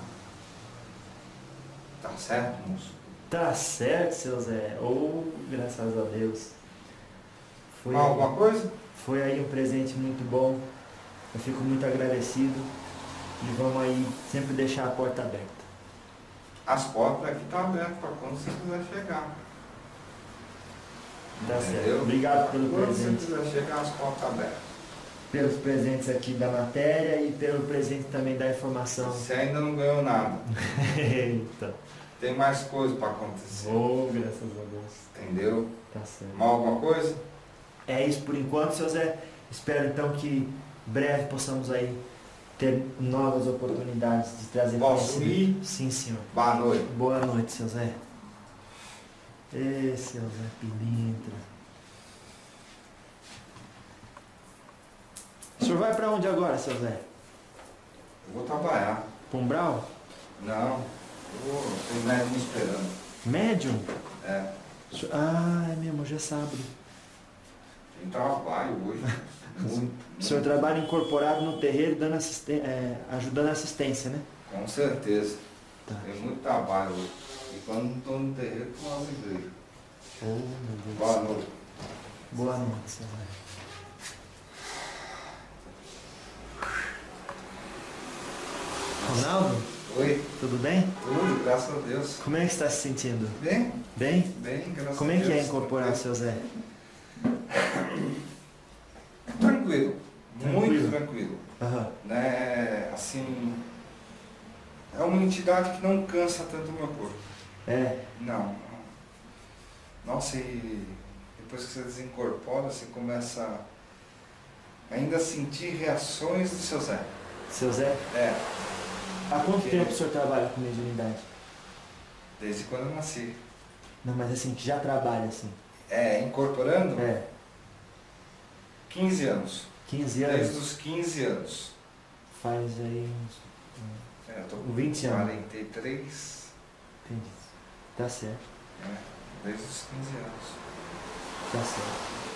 Speaker 2: Tá certo, moço?
Speaker 1: Tá certo, seu Zé. Graças a Deus. Foi,
Speaker 2: Alguma coisa?
Speaker 1: foi aí um presente muito bom. Eu fico muito agradecido. E vamos aí sempre deixar a porta aberta.
Speaker 2: As portas aqui estão abertas para quando você quiser chegar.
Speaker 1: Tá
Speaker 2: Entendeu?
Speaker 1: certo. Obrigado pelo
Speaker 2: Quando
Speaker 1: presente.
Speaker 2: você quiser chegar, as portas abertas.
Speaker 1: Pelos presentes aqui da matéria e pelo presente também da informação.
Speaker 2: Você ainda não ganhou nada.
Speaker 1: Eita.
Speaker 2: Tem mais coisa para acontecer.
Speaker 1: Graças a Deus.
Speaker 2: Entendeu?
Speaker 1: Tá certo.
Speaker 2: Mais alguma coisa?
Speaker 1: É isso por enquanto, seu Zé. Espero então que breve possamos aí ter novas oportunidades de trazer
Speaker 2: Posso
Speaker 1: conhecimento. Sim, senhor.
Speaker 2: Boa noite.
Speaker 1: Boa noite, seu Zé. Seu Zé Pilintra. O senhor vai pra onde agora, seu Zé?
Speaker 2: Eu vou trabalhar.
Speaker 1: Pombral?
Speaker 2: Não. Tem médico me esperando.
Speaker 1: Médium?
Speaker 2: É.
Speaker 1: Ah, é mesmo, hoje é sábado.
Speaker 2: Tem trabalho hoje. Muito.
Speaker 1: O senhor trabalha incorporado no terreiro, dando ajudando a assistência, né?
Speaker 2: Com certeza.
Speaker 1: Tá.
Speaker 2: Tem muito trabalho hoje. E quando não estou no terreiro, estou nas igrejas.
Speaker 1: Meu Deus.
Speaker 2: Boa noite.
Speaker 1: Boa noite, seu Zé. Ronaldo,
Speaker 2: Oi.
Speaker 1: tudo bem?
Speaker 2: Tudo, graças a Deus.
Speaker 1: Como é que você está se sentindo?
Speaker 2: Bem?
Speaker 1: Bem?
Speaker 2: Bem, graças
Speaker 1: Como
Speaker 2: a
Speaker 1: é
Speaker 2: Deus.
Speaker 1: que é incorporar o seu Zé?
Speaker 2: Tranquilo.
Speaker 1: Tranquilo.
Speaker 2: Muito tranquilo.
Speaker 1: Aham.
Speaker 2: Né? Assim, é uma entidade que não cansa tanto o meu corpo.
Speaker 1: É.
Speaker 2: Não. Nossa, e depois que você desincorpora, você começa ainda a sentir reações do seu Zé.
Speaker 1: Seu Zé,
Speaker 2: É,
Speaker 1: há quanto
Speaker 2: Que-
Speaker 1: tempo o senhor trabalha com mediunidade?
Speaker 2: desde quando eu nasci.
Speaker 1: Não, mas assim, que já trabalha assim.
Speaker 2: Incorporando,
Speaker 1: É.
Speaker 2: 15 anos.
Speaker 1: 15
Speaker 2: Desde
Speaker 1: anos?
Speaker 2: os 15 anos.
Speaker 1: Faz aí uns...
Speaker 2: Eu tô com
Speaker 1: 20 anos.
Speaker 2: 43,
Speaker 1: Entendi. Tá certo,
Speaker 2: desde os 15 anos.
Speaker 1: tá certo.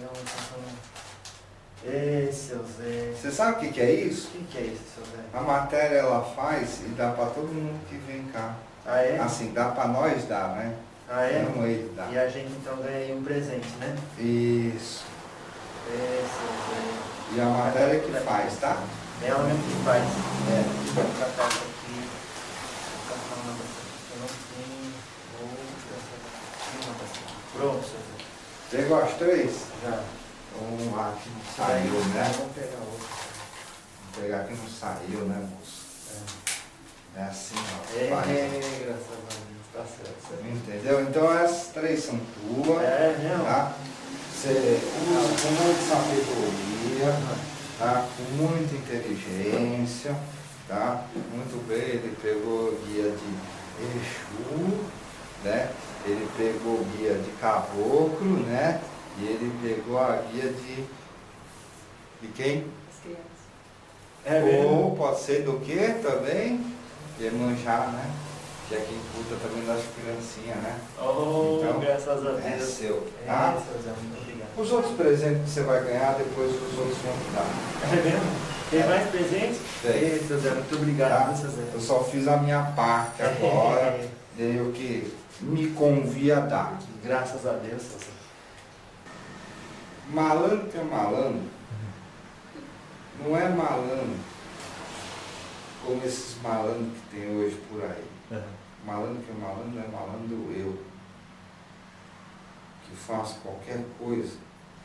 Speaker 1: pegar uma atenção. Ei, seu Zé.
Speaker 2: Você sabe o que é isso?
Speaker 1: O que é isso, seu Zé?
Speaker 2: A matéria ela faz e dá para todo mundo que vem cá.
Speaker 1: Ah, é?
Speaker 2: Assim, dá para nós dar, né?
Speaker 1: Ah, é?
Speaker 2: Não ele dá.
Speaker 1: E a gente então ganha aí um presente, né?
Speaker 2: Isso.
Speaker 1: É, seu Zé.
Speaker 2: E a matéria que faz, tá?
Speaker 1: Ela mesmo que faz.
Speaker 2: É.
Speaker 1: Vou catar isso aqui. Vou catar uma dessa aqui que eu não tenho. Pronto, seu Zé.
Speaker 2: Pegou as 3?
Speaker 1: Já.
Speaker 2: Um lá que não saiu, né?
Speaker 1: Vamos pegar outro.
Speaker 2: Vou pegar que não saiu, né, moço? É assim, ó.
Speaker 1: É,
Speaker 2: faz.
Speaker 1: graças a Deus. Tá certo, certo.
Speaker 2: Entendeu? Então essas 3 são tuas.
Speaker 1: É, não.
Speaker 2: Tá? Você usa com muita sabedoria, tá? Com muita inteligência, tá? Muito bem, ele pegou guia de Exu, né? Ele pegou guia de caboclo, né? E ele pegou a guia de quem?
Speaker 4: As crianças.
Speaker 1: É mesmo?
Speaker 2: Ou pode ser do que também? Iemanjá, né? Que é quem cuida também das criancinhas, né?
Speaker 1: Oh,
Speaker 2: Então,
Speaker 1: graças a Deus.
Speaker 2: é seu,
Speaker 1: É,
Speaker 2: tá?
Speaker 1: seu Zé, muito obrigado.
Speaker 2: Os outros presentes que você vai ganhar, depois os outros vão te dar.
Speaker 1: É mesmo? Tem mais presentes?
Speaker 2: Tem.
Speaker 1: Ei, seu Zé, muito obrigado,
Speaker 2: Tá?
Speaker 1: viu, seu Zé.
Speaker 2: Eu só fiz a minha parte agora, dei o que me convia a dar.
Speaker 1: Graças a Deus, seu Zé.
Speaker 2: Malandro que é malandro, não é malandro como esses malandros que tem hoje por aí. Malandro que é malandro é malandro eu, que faço qualquer coisa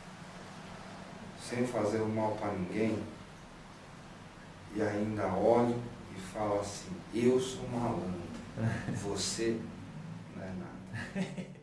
Speaker 2: sem fazer o mal para ninguém e ainda olho e falo assim, eu sou malandro, você não é nada.